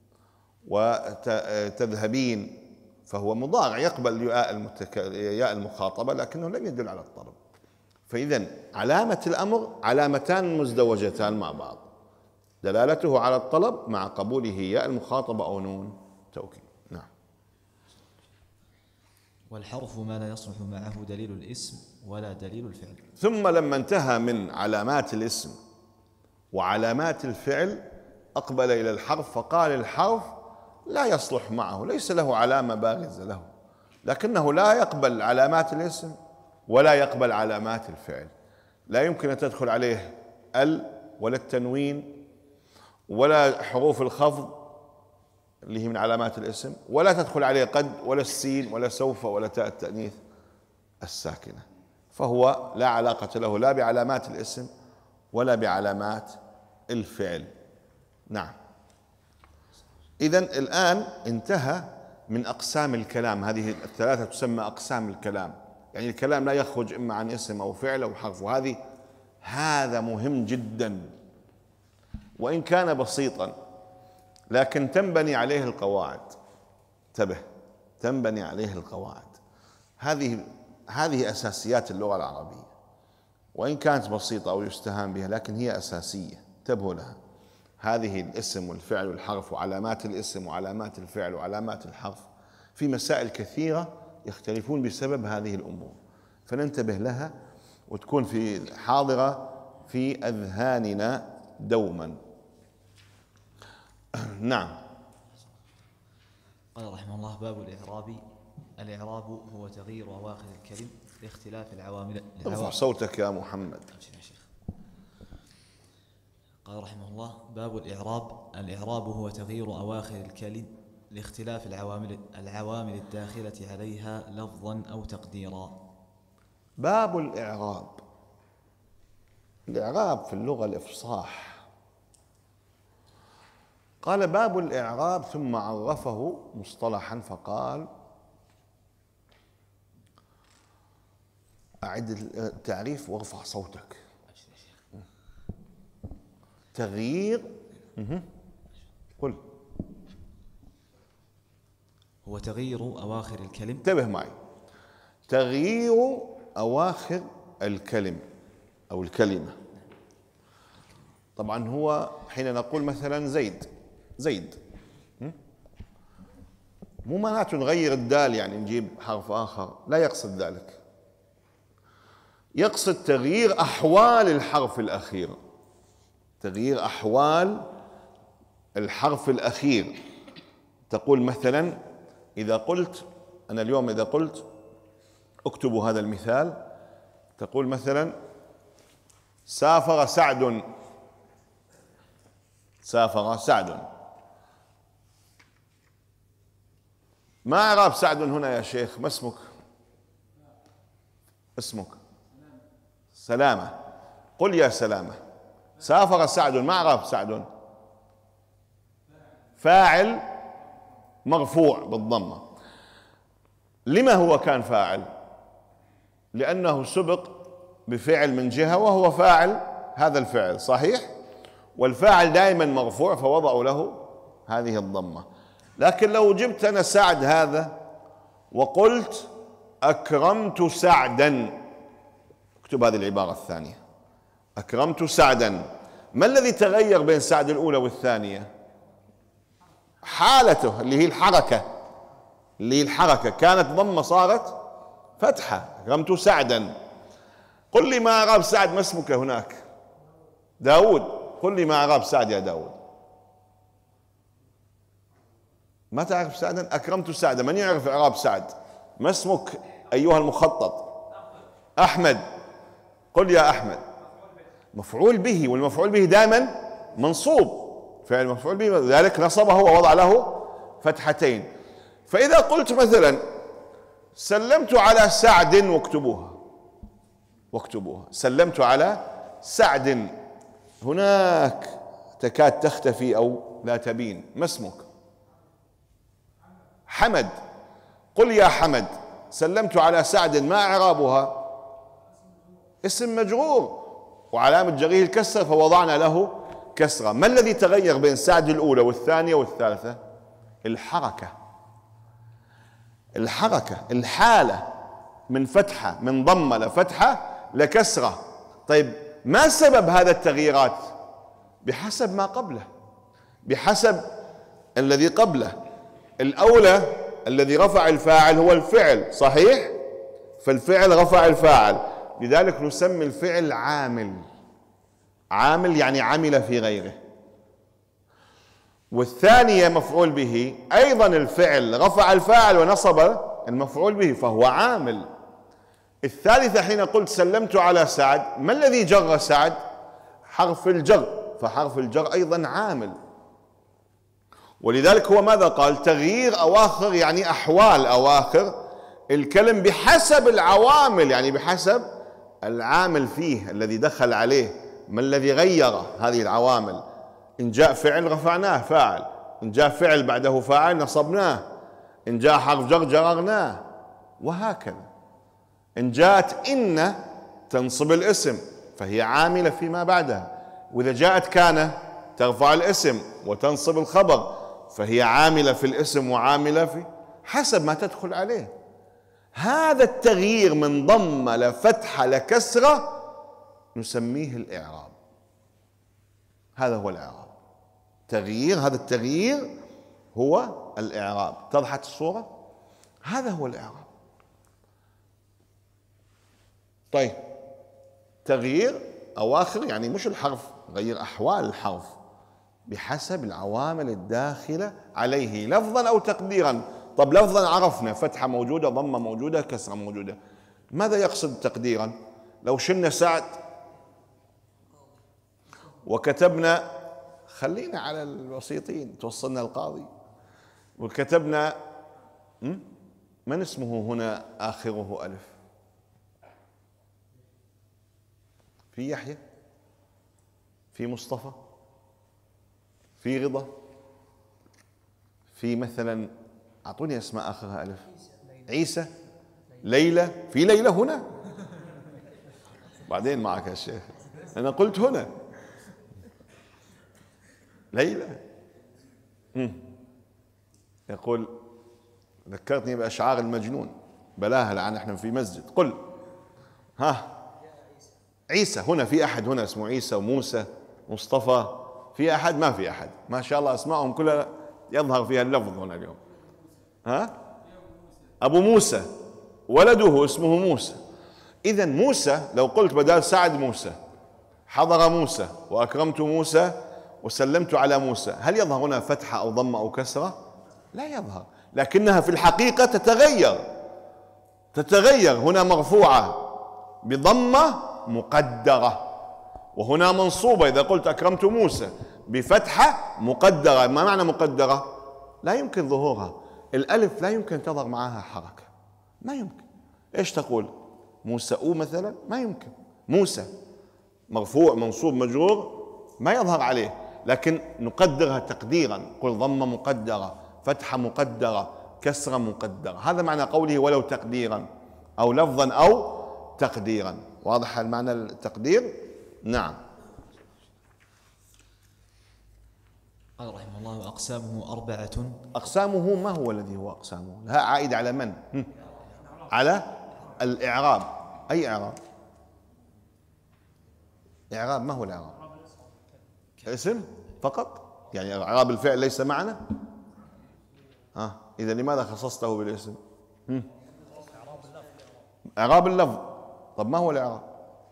Speaker 1: وتذهبين، فهو مضارع يقبل ياء المتك... ياء المخاطبة لكنه لم يدل على الطلب. فإذا علامة الأمر علامتان مزدوجتان مع بعض، دلالته على الطلب مع قبوله ياء المخاطبة أو نون توكيد. نعم.
Speaker 2: والحرف ما لا يصلح معه دليل الاسم ولا دليل الفعل.
Speaker 1: ثم لما انتهى من علامات الاسم وعلامات الفعل أقبل إلى الحرف، فقال الحرف لا يصلح معه، ليس له علامة بارزة له، لكنه لا يقبل علامات الاسم ولا يقبل علامات الفعل. لا يمكن أن تدخل عليه ال ولا التنوين ولا حروف الخفض اللي هي من علامات الاسم، ولا تدخل عليه قد ولا السين ولا سوف ولا تاء التأنيث الساكنة، فهو لا علاقة له لا بعلامات الاسم ولا بعلامات الفعل. نعم. إذن الآن انتهى من أقسام الكلام، هذه الثلاثة تسمى أقسام الكلام، يعني الكلام لا يخرج إما عن اسم أو فعل أو حرف، وهذه هذا مهم جدا وإن كان بسيطا، لكن تنبني عليه القواعد. انتبه، تنبني عليه القواعد. هذه هذه أساسيات اللغة العربية، وإن كانت بسيطة أو يستهان بها لكن هي أساسية، انتبهوا لها. هذه الاسم والفعل والحرف وعلامات الاسم وعلامات الفعل وعلامات الحرف، في مسائل كثيرة يختلفون بسبب هذه الأمور، فننتبه لها وتكون في حاضرة في أذهاننا دوما. نعم.
Speaker 2: قال رحمه الله: باب الإعراب. الإعراب هو تغيير أواخر الكلم لاختلاف العوامل.
Speaker 1: ارفع صوتك يا محمد.
Speaker 2: قال رحمه الله: باب الإعراب. الإعراب هو تغيير أواخر الكلم لاختلاف العوامل العوامل الداخلة عليها لفظا أو تقديرا.
Speaker 1: باب الإعراب. الإعراب في اللغة الإفصاح. قال باب الإعراب ثم عرفه مصطلحا فقال: أعد التعريف وارفع صوتك. تغيير قل
Speaker 2: هو تغيير أواخر الكلم.
Speaker 1: انتبه معي، تغيير أواخر الكلم أو الكلمة. طبعا هو حين نقول مثلا زيد زيد، مو معناته نغير الدال يعني نجيب حرف آخر، لا يقصد ذلك، يقصد تغيير أحوال الحرف الأخير، تغيير أحوال الحرف الأخير. تقول مثلا إذا قلت أنا اليوم إذا قلت اكتبوا هذا المثال، تقول مثلا سافر سعد، سافر سعد، ما إعراب سعد هنا يا شيخ؟ ما اسمك؟ اسمك سلامة. قل يا سلامة. سافر سعد، ما إعراب سعد؟ فاعل مرفوع بالضمة. لما هو كان فاعل؟ لأنه سبق بفعل من جهة وهو فاعل هذا الفعل، صحيح؟ والفاعل دائما مرفوع فوضعوا له هذه الضمة. لكن لو جبت أنا سعد هذا وقلت أكرمت سعدا، اكتب هذه العبارة الثانية، أكرمت سعدا، ما الذي تغير بين سعد الأولى والثانية؟ حالته اللي هي الحركة، اللي هي الحركة كانت ضمة صارت فتحة. أكرمت سعدا. قل لي ما أعراب سعد، ما اسمك هناك؟ داود. قل لي ما أعراب سعد يا داود. ما تعرف سعدا؟ أكرمت سعدا. من يعرف إعراب سعد؟ ما اسمك أيها المخطط؟ أحمد. قل يا أحمد. مفعول به، والمفعول به دائما منصوب، فعل مفعول به، ذلك نصبه ووضع له فتحتين. فإذا قلت مثلا سلمت على سعد، واكتبوها واكتبوها سلمت على سعد، هناك تكاد تختفي أو لا تبين. ما اسمك؟ حمد. قل يا حمد. سلمت على سعد، ما إعرابها؟ اسم مجرور وعلامة جره الكسر فوضعنا له كسرة. ما الذي تغير بين سعد الأولى والثانية والثالثة؟ الحركة. الحركة، الحالة، من فتحة، من ضمة لفتحة لكسرة. طيب ما سبب هذا التغييرات؟ بحسب ما قبله، بحسب الذي قبله. الأولى الذي رفع الفاعل هو الفعل، صحيح؟ فالفعل رفع الفاعل، لذلك نسمي الفعل عامل. عامل يعني عمل في غيره. والثانية مفعول به، أيضا الفعل رفع الفاعل ونصب المفعول به فهو عامل. الثالثة حين قلت سلمت على سعد، ما الذي جر سعد؟ حرف الجر، فحرف الجر أيضا عامل. ولذلك هو ماذا قال؟ تغيير أواخر يعني أحوال أواخر الكلم بحسب العوامل، يعني بحسب العامل فيه الذي دخل عليه، ما الذي غير هذه العوامل. إن جاء فعل رفعناه فاعل، إن جاء فعل بعده فاعل نصبناه، إن جاء حرف جر جررناه، وهكذا. إن جاءت إن تنصب الاسم فهي عاملة فيما بعدها، وإذا جاءت كان ترفع الاسم وتنصب الخبر فهي عاملة في الاسم وعاملة في حسب ما تدخل عليه. هذا التغيير من ضمة لفتحة لكسرة نسميه الإعراب. هذا هو الإعراب. تغيير، هذا التغيير هو الإعراب. اتضحت الصورة؟ هذا هو الإعراب. طيب تغيير أواخر يعني مش الحرف، غير أحوال الحرف بحسب العوامل الداخلة عليه لفظا أو تقديرا. طب لفظا عرفنا فتحة موجودة، ضمة موجودة، كسرة موجودة. ماذا يقصد تقديرا؟ لو شلنا سعد وكتبنا، خلينا على الوسيطين توصلنا القاضي، وكتبنا من اسمه هنا آخره ألف؟ في يحيى، في مصطفى، في رضا، في مثلا أعطوني أسماء آخرها ألف. عيسى، ليلى، في ليلى هنا؟ بعدين معك يا شيخ، أنا قلت هنا ليلى. يقول ذكرتني بأشعار المجنون، بلاها الآن احنا في مسجد. قل ها عيسى، هنا في أحد هنا اسمه عيسى وموسى مصطفى؟ في أحد؟ ما في أحد. ما شاء الله أسمائهم كلها يظهر فيها اللفظ هنا اليوم. ها أبو موسى ولده اسمه موسى. إذا موسى لو قلت بدال سعد موسى، حضر موسى وأكرمت موسى وسلمت على موسى، هل يظهر هنا فتحة أو ضمة أو كسرة؟ لا يظهر، لكنها في الحقيقة تتغير. تتغير، هنا مرفوعة بضمة مقدرة، وهنا منصوبة إذا قلت أكرمت موسى بفتحة مقدرة. ما معنى مقدرة؟ لا يمكن ظهورها، الألف لا يمكن تظهر معها حركة، ما يمكن. إيش تقول؟ موسى أو مثلا، ما يمكن. موسى مرفوع منصوب مجرور ما يظهر عليه، لكن نقدرها تقديرا، قل ضمة مقدرة، فتحة مقدرة، كسرة مقدرة. هذا معنى قوله ولو تقديرا، أو لفظا أو تقديرا. واضح المعنى التقدير؟ نعم.
Speaker 2: قال رحمه الله: وأقسامه أربعة.
Speaker 1: أقسامه ما هو الذي هو أقسامه؟ ها عائد على من؟ على الإعراب. أي إعراب؟ إعراب ما هو الإعراب؟ اسم فقط؟ يعني إعراب الفعل ليس معنا؟ ها إذا لماذا خصصته بالاسم؟ إعراب اللفظ. طب ما هو الإعراب؟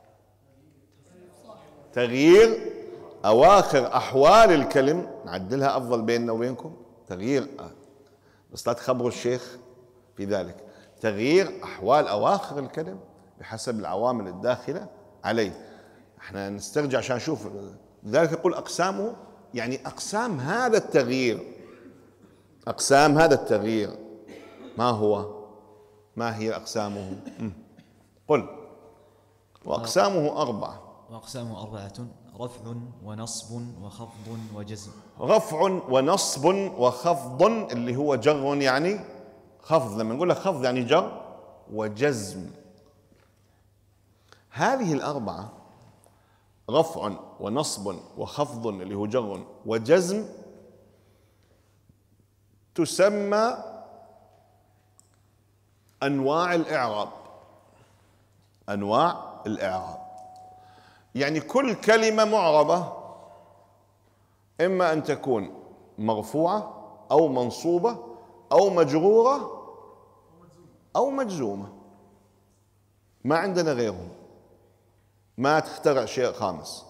Speaker 1: تغيير أواخر أحوال الكلم. نعدلها أفضل بيننا وبينكم. تغيير، بس لا تخبروا الشيخ في ذلك. تغيير أحوال أواخر الكلم بحسب العوامل الداخلة عليه. احنا نسترجع عشان نشوف. لذلك يقول أقسامه، يعني أقسام هذا التغيير. أقسام هذا التغيير ما هو؟ ما هي أقسامه؟ قل. وأقسامه أربعة.
Speaker 2: وأقسامه أربعة: رفع ونصب وخفض وجزم.
Speaker 1: رفع ونصب وخفض، اللي هو جر يعني خفض. لما نقول لك خفض يعني جر، وجزم. هذه الأربعة، رفع ونصب وخفض اللي هو جر وجزم، تسمى أنواع الإعراب. أنواع الإعراب يعني كل كلمة معربة إما أن تكون مرفوعة أو منصوبة أو مجرورة أو مجزومة، ما عندنا غيرهم، ما تخترع شيء خامس.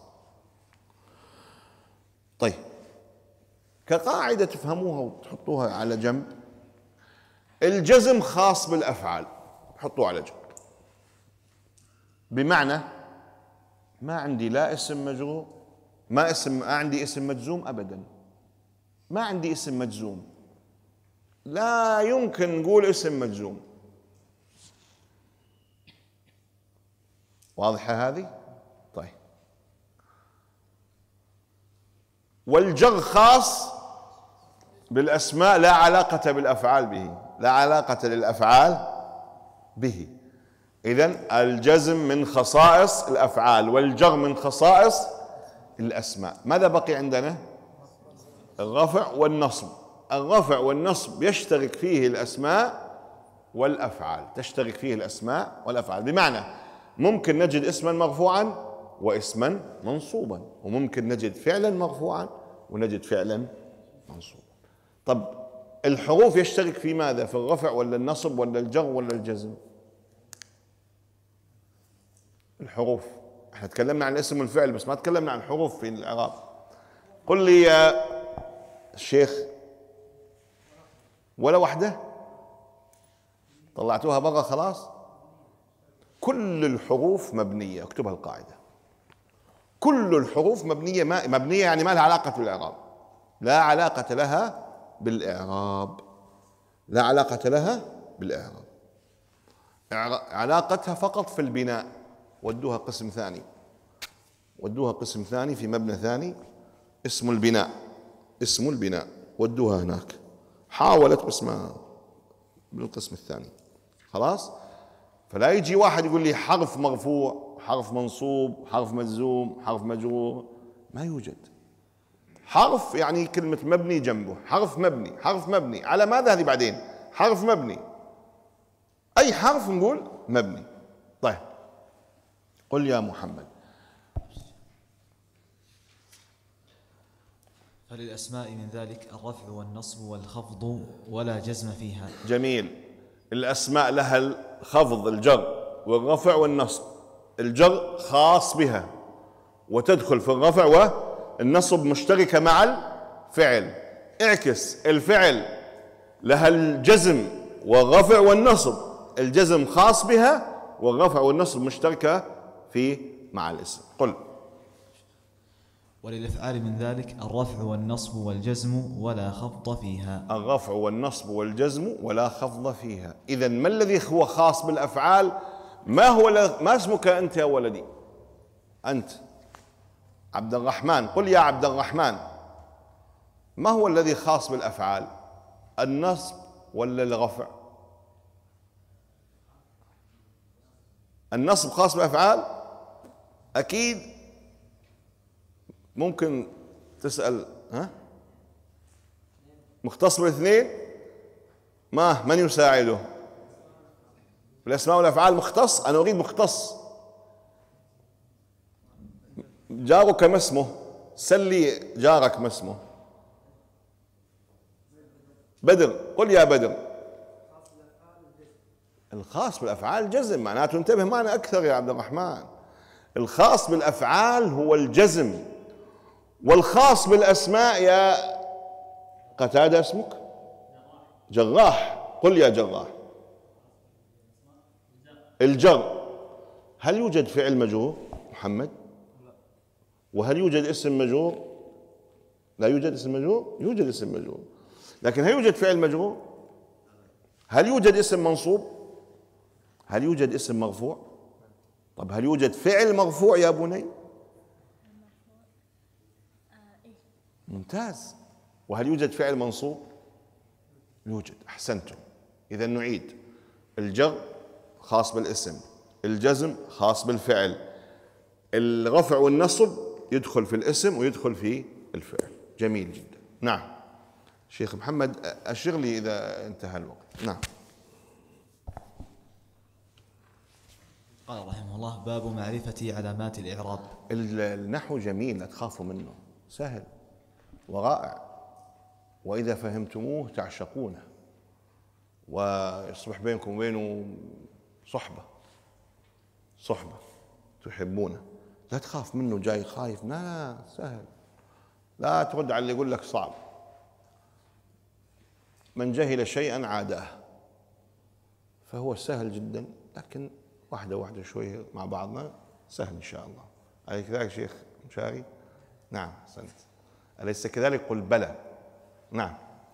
Speaker 1: طيب، كقاعدة تفهموها وتحطوها على جنب. الجزم خاص بالأفعال، حطوه على جنب. بمعنى ما عندي لا اسم مجرور، ما اسم ما عندي اسم مجزوم أبدا، ما عندي اسم مجزوم، لا يمكن نقول اسم مجزوم. واضحة هذه؟ طيب. والجر خاص بالأسماء، لا علاقة بالأفعال به، لا علاقة للأفعال به. إذن الجزم من خصائص الأفعال والجر من خصائص الأسماء. ماذا بقي عندنا؟ الرفع والنصب. الرفع والنصب يشترك فيه الأسماء والأفعال، تشترك فيه الأسماء والأفعال. بمعنى ممكن نجد اسما مرفوعا واسما منصوبا، وممكن نجد فعلا مرفوعا ونجد فعلا منصوبا. طب الحروف يشترك في ماذا؟ في الرفع ولا النصب ولا الجر ولا الجزم؟ الحروف. احنا تكلمنا عن الاسم والفعل بس ما تكلمنا عن الحروف في الإعراب. قل لي يا الشيخ ولا واحدة طلعتوها برا خلاص؟ كل الحروف مبنية، اكتبها القاعدة. كل الحروف مبنية، ما مبنية يعني ما لها علاقة بالإعراب، لا علاقة لها بالإعراب، لا علاقة لها بالإعراب، علاقتها فقط في البناء. ودوها قسم ثاني، ودوها قسم ثاني في مبنى ثاني اسمه البناء، اسمه البناء، ودوها هناك. حاولت بس ما بالقسم الثاني. خلاص؟ فلا يجي واحد يقول لي حرف مرفوع، حرف منصوب، حرف مجزوم، حرف مجرور، ما يوجد. حرف يعني كلمة مبني جنبه، حرف مبني، حرف مبني على ماذا؟ هذه بعدين. حرف مبني، أي حرف نقول مبني. طيب، قل يا محمد.
Speaker 2: فللأسماء من ذلك الرفع والنصب والخفض ولا جزم فيها.
Speaker 1: جميل. الأسماء لها الخفض الجر والرفع والنصب. الجر خاص بها وتدخل في الرفع والنصب مشتركة مع الفعل. اعكس، الفعل لها الجزم والرفع والنصب، الجزم خاص بها والرفع والنصب مشتركة في مع الاسم. قل.
Speaker 2: وللأفعال من ذلك الرفع والنصب والجزم ولا خفض فيها.
Speaker 1: الرفع والنصب والجزم ولا خفض فيها. إذن ما الذي هو خاص بالأفعال؟ ما هو ما اسمك أنت يا ولدي؟ أنت عبد الرحمن، قل يا عبد الرحمن. ما هو الذي خاص بالأفعال؟ النصب ولا الرفع؟ النصب خاص بالأفعال أكيد. ممكن تسأل ها؟ مختص بالاثنين؟ ما من يساعده؟ في الأسماء والأفعال مختص؟ أنا أريد مختص. جارك ما اسمه؟ سلي جارك ما اسمه؟ بدر، قل يا بدر. الخاص بالأفعال جزم، معناته انتبه معنا أكثر يا عبد الرحمن. الخاص بالأفعال هو الجزم، والخاص بالأسماء يا قتادة اسمك؟ جراح، قل يا جراح. الجر، هل يوجد فعل مجرور محمد؟ وهل يوجد اسم مجرور؟ لا يوجد اسم مجرور؟ يوجد اسم مجرور، لكن هل يوجد فعل مجرور؟ هل يوجد اسم منصوب؟ هل يوجد اسم مرفوع؟ طب هل يوجد فعل مرفوع يا بني؟ ممتاز. وهل يوجد فعل منصوب؟ يوجد، أحسنتم. إذا نعيد: الجر خاص بالاسم، الجزم خاص بالفعل، الرفع والنصب يدخل في الاسم ويدخل في الفعل. جميل جدا. نعم شيخ محمد، أشر لي إذا انتهى الوقت. نعم.
Speaker 2: قال رحمه الله: باب معرفة علامات الإعراب.
Speaker 1: النحو جميل، لا تخافوا منه، سهل ورائع، وإذا فهمتموه تعشقونه ويصبح بينكم وبينه صحبة صحبة تحبونه. لا تخاف منه جاي خايف، لا سهل. لا ترد على اللي يقول لك صعب. من جهل شيئا عاداه، فهو سهل جدا، لكن واحدة واحدة شوية مع بعضنا سهل إن شاء الله. أليس كذلك شيخ مشاري؟ نعم أحسنت. أليس كذلك؟ قل بلى. نعم.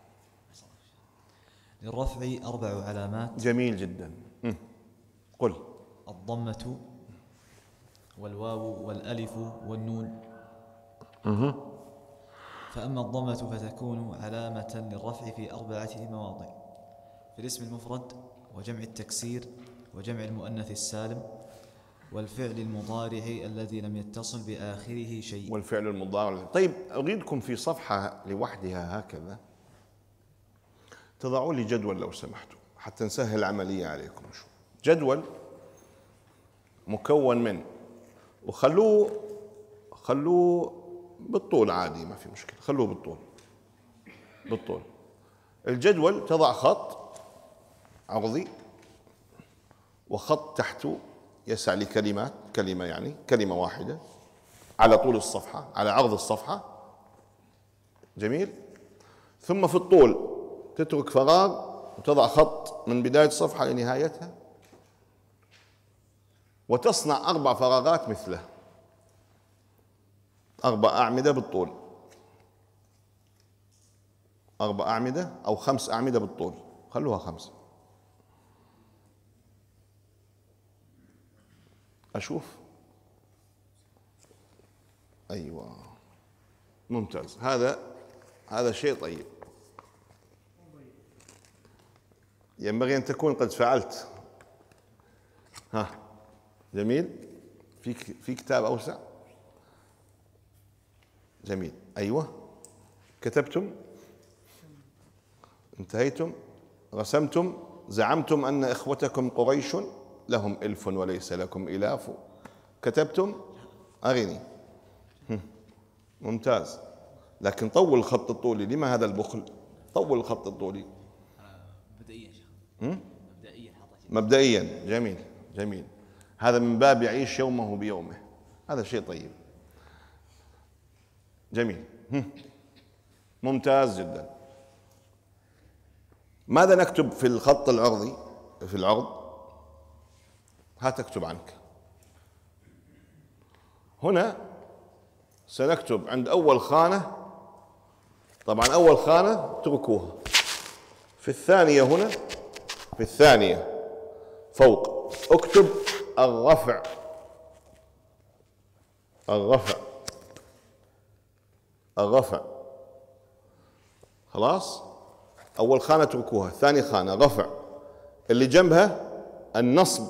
Speaker 2: للرفع أربع علامات.
Speaker 1: جميل جدا. م. قل.
Speaker 2: الضمة والواو والألف والنون.
Speaker 1: م-
Speaker 2: فأما الضمة فتكون علامة للرفع في أربعة مواضع: في الاسم المفرد، وجمع التكسير، وجمع المؤنث السالم، والفعل المضارع الذي لم يتصل بآخره شيء.
Speaker 1: والفعل المضارع. طيب أريدكم في صفحة لوحدها هكذا تضعوا لي جدول لو سمحتوا، حتى نسهل العملية عليكم. شو جدول مكون من، وخلوه خلوه بالطول عادي، ما في مشكلة، خلوه بالطول بالطول. الجدول تضع خط عرضي وخط تحته يسع لكلمات، كلمة يعني كلمة واحدة على طول الصفحة، على عرض الصفحة. جميل. ثم في الطول تترك فراغ وتضع خط من بداية الصفحة لنهايتها، وتصنع أربع فراغات مثله، أربع أعمدة بالطول، أربع أعمدة أو خمس أعمدة بالطول، خلوها خمسة. أشوف. أيوة ممتاز. هذا هذا شيء طيب، ينبغي أن تكون قد فعلت. ها جميل. في في كتاب أوسع. جميل. أيوة كتبتم، انتهيتم، رسمتم، زعمتم أن إخوتكم قريش لهم إلف وليس لكم إلاف، كتبتم. أرني. ممتاز. لكن طول الخط الطولي. لما هذا البخل؟ طول الخط الطولي.
Speaker 2: مبدئيا شيخ. مبدئيا
Speaker 1: مبدئيا. جميل جميل. هذا من باب يعيش يومه بيومه، هذا شيء طيب. جميل. ممتاز جدا. ماذا نكتب في الخط العرضي؟ في العرض هات اكتب عنك. هنا سنكتب عند أول خانة، طبعا أول خانة اتركوها، في الثانية هنا، في الثانية فوق اكتب الرفع، الرفع، الرفع. خلاص؟ أول خانة اتركوها، ثاني خانة رفع، اللي جنبها النصب،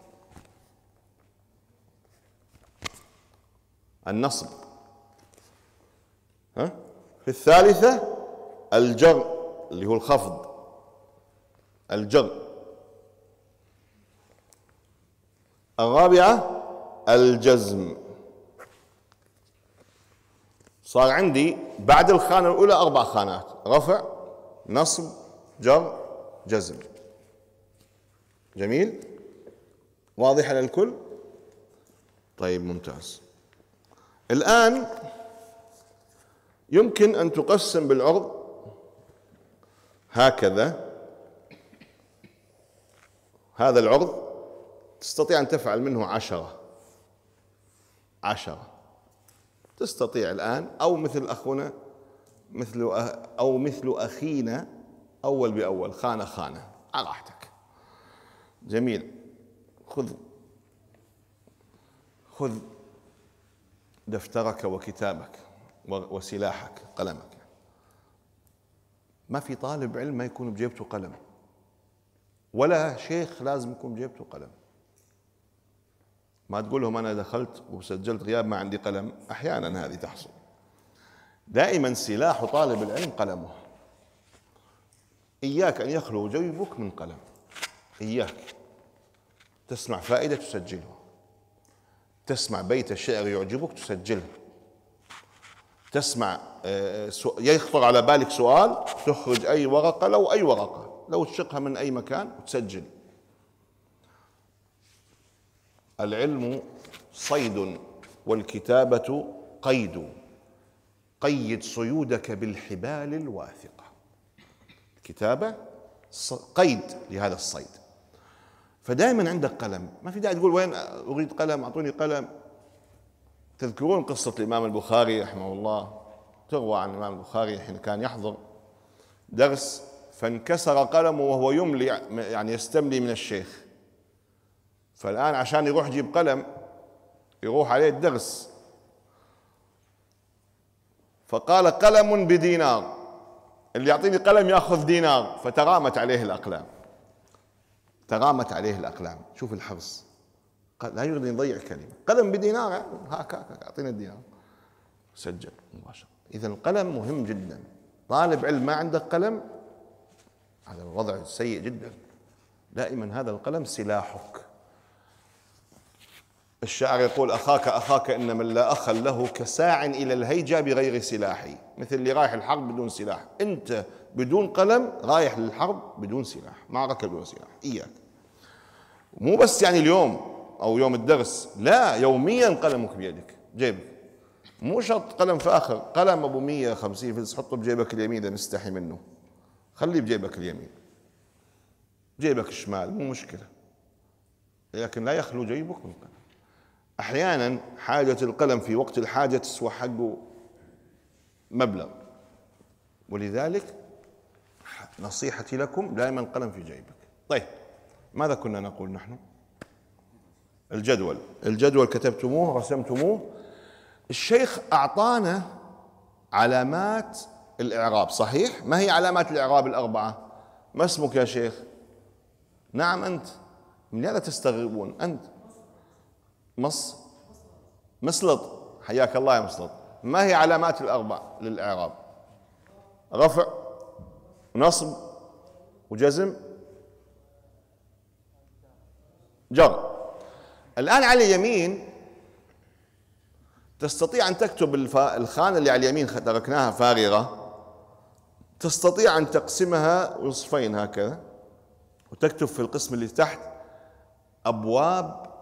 Speaker 1: النصب. ها؟ في الثالثة الجر اللي هو الخفض، الجر. الرابعة الجزم. صار عندي بعد الخانة الأولى أربع خانات: رفع، نصب، جر، جزم. جميل؟ واضح على الكل؟ طيب ممتاز. الآن يمكن أن تقسم بالعرض هكذا، هذا العرض تستطيع أن تفعل منه عشرة، عشرة تستطيع الآن، أو مثل أخونا، مثل أو مثل أخينا، أول بأول، خانة خانة، على راحتك. جميل. خذ خذ دفترك وكتابك وسلاحك، قلمك. ما في طالب علم ما يكون بجيبته قلم، ولا شيخ لازم يكون بجيبته قلم. ما تقول لهم أنا دخلت وسجلت غياب ما عندي قلم، أحيانا هذه تحصل. دائما سلاح طالب العلم قلمه. إياك أن يخلو جيبك من قلم، إياك. تسمع فائدة تسجله، تسمع بيت الشعر يعجبك تسجله، تسمع يخطر على بالك سؤال تخرج أي ورقة، لو أي ورقة، لو تشقها من أي مكان وتسجل. العلم صيد والكتابة قيد، قيد صيودك بالحبال الواثقة. الكتابة قيد لهذا الصيد. فدائما عندك قلم، ما في داعي تقول وين أريد قلم، أعطوني قلم. تذكرون قصة الإمام البخاري رحمه الله؟ تروى عن الإمام البخاري حين كان يحضر درس فانكسر قلمه وهو يملي، يعني يستملي من الشيخ. فالآن عشان يروح يجيب قلم يروح عليه الدرس، فقال قلم بدينار، اللي يعطيني قلم ياخذ دينار. فترامت عليه الأقلام، ترامت عليه الأقلام. شوف الحرص، لا يريد أن يضيع كلمة. قلم بدينار، هاك هاك أعطينا الدينار، سجل مباشرة. إذا القلم مهم جدا. طالب علم ما عندك قلم، هذا الوضع سيء جدا. دائما هذا القلم سلاحك. الشاعر يقول أخاك أخاك إن من لا أخا له كساع إلى الهيجا بغير سلاحي. مثل اللي رايح الحرب بدون سلاح، أنت بدون قلم رايح للحرب بدون سلاح، معركة بدون سلاح. إياك. مو بس يعني اليوم أو يوم الدرس، لا، يوميا قلمك بيدك جيبك. مو شرط قلم فاخر، قلم أبو مية خمسين فلس حطه بجيبك اليمين إذا مستحي منه، خليه بجيبك اليمين. جيبك الشمال مو مشكلة، لكن لا يخلو جيبك من قلم. أحيانا حاجة القلم في وقت الحاجة تسوى حقه مبلغ، ولذلك نصيحتي لكم دائما قلم في جيبك. طيب ماذا كنا نقول نحن؟ الجدول، الجدول كتبتموه رسمتموه. الشيخ أعطانا علامات الإعراب، صحيح؟ ما هي علامات الإعراب الأربعة؟ ما اسمك يا شيخ؟ نعم أنت، من هذا تستغربون أنت؟ مص مسلط، حياك الله يا مسلط. ما هي علامات الأربع للإعراب؟ رفع، نصب، وجزم، جر. الآن على اليمين تستطيع أن تكتب الخانة اللي على اليمين تركناها فارغة، تستطيع أن تقسمها نصفين هكذا، وتكتب في القسم اللي تحت أبواب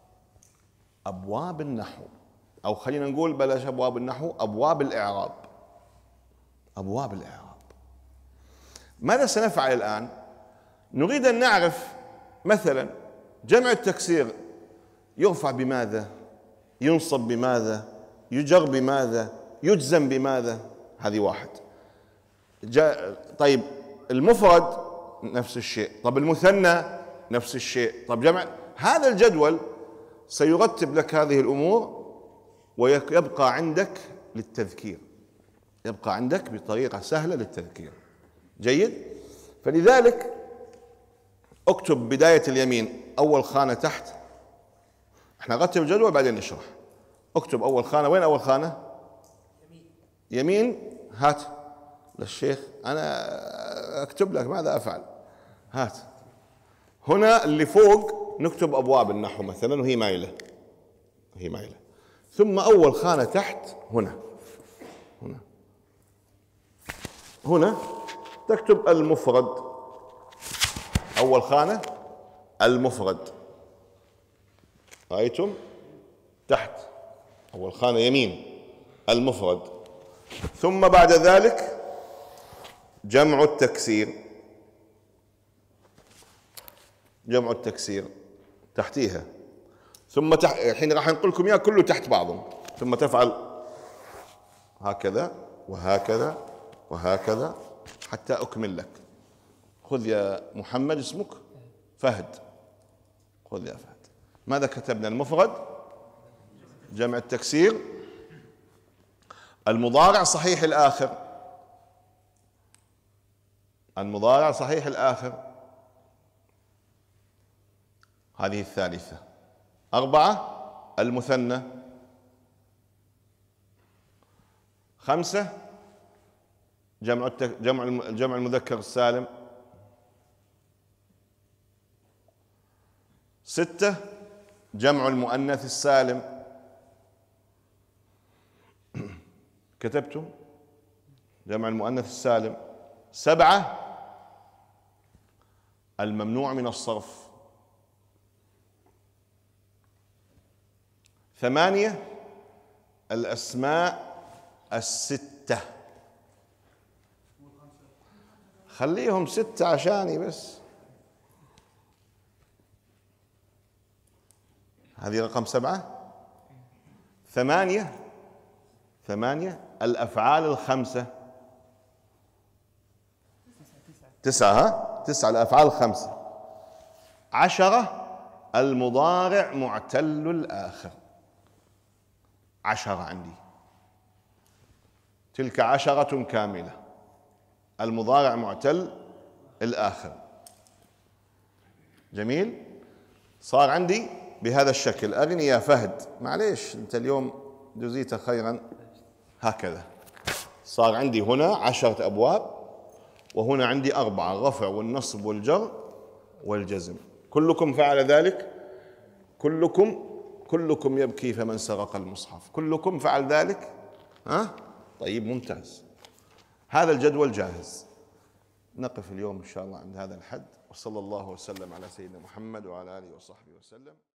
Speaker 1: أبواب النحو، أو خلينا نقول بلاش أبواب النحو، أبواب الإعراب. أبواب الإعراب. ماذا سنفعل الآن؟ نريد أن نعرف مثلا جمع التكسير يرفع بماذا؟ ينصب بماذا؟ يجر بماذا؟ يجزم بماذا؟ هذه واحد. جاء طيب المفرد نفس الشيء، طب المثنى نفس الشيء، طب جمع. هذا الجدول سيرتب لك هذه الأمور ويبقى عندك للتذكير، يبقى عندك بطريقة سهلة للتذكير. جيد؟ فلذلك اكتب بداية اليمين أول خانة تحت. احنا نرتب الجدول بعدين نشرح. اكتب أول خانة. وين أول خانة؟ يمين. هات للشيخ، أنا أكتب لك ماذا أفعل. هات هنا اللي فوق نكتب أبواب النحو مثلا وهي مايلة، هي مايلة. ثم أول خانة تحت هنا هنا هنا تكتب المفرد. أول خانة المفرد، رأيتم؟ تحت أول خانة يمين المفرد. ثم بعد ذلك جمع التكسير، جمع التكسير تحتيها. ثم تح... الحين راح نقول لكم اياه كله تحت بعضهم. ثم تفعل هكذا وهكذا وهكذا حتى أكمل لك. خذ يا محمد، اسمك فهد، خذ يا فهد. ماذا كتبنا؟ المفرد، جمع التكسير، المضارع صحيح الآخر، المضارع صحيح الآخر، هذه الثالثة. أربعة المثنى. خمسة جمع التك... جمع الجمع المذكر السالم. ستة جمع المؤنث السالم. كتبتم جمع المؤنث السالم. سبعة الممنوع من الصرف. ثمانية الأسماء الستة. خليهم ستة عشاني بس. هذه رقم سبعة. ثمانية ثمانية الأفعال الخمسة. تسعة ها تسعة الأفعال الخمسة. عشرة المضارع معتل الآخر. عشرة عندي، تلك عشرة كاملة. المضارع معتل الآخر. جميل. صار عندي بهذا الشكل. أغني يا فهد، معليش أنت اليوم جزيت خيرا. هكذا صار عندي هنا عشرة أبواب، وهنا عندي أربعة: الرفع والنصب والجر والجزم. كلكم فعل ذلك؟ كلكم كلكم يبكي فمن سرق المصحف. كلكم فعل ذلك؟ ها؟ طيب ممتاز. هذا الجدول جاهز. نقف اليوم إن شاء الله عند هذا الحد، وصلى الله وسلم على سيدنا محمد وعلى آله وصحبه وسلم.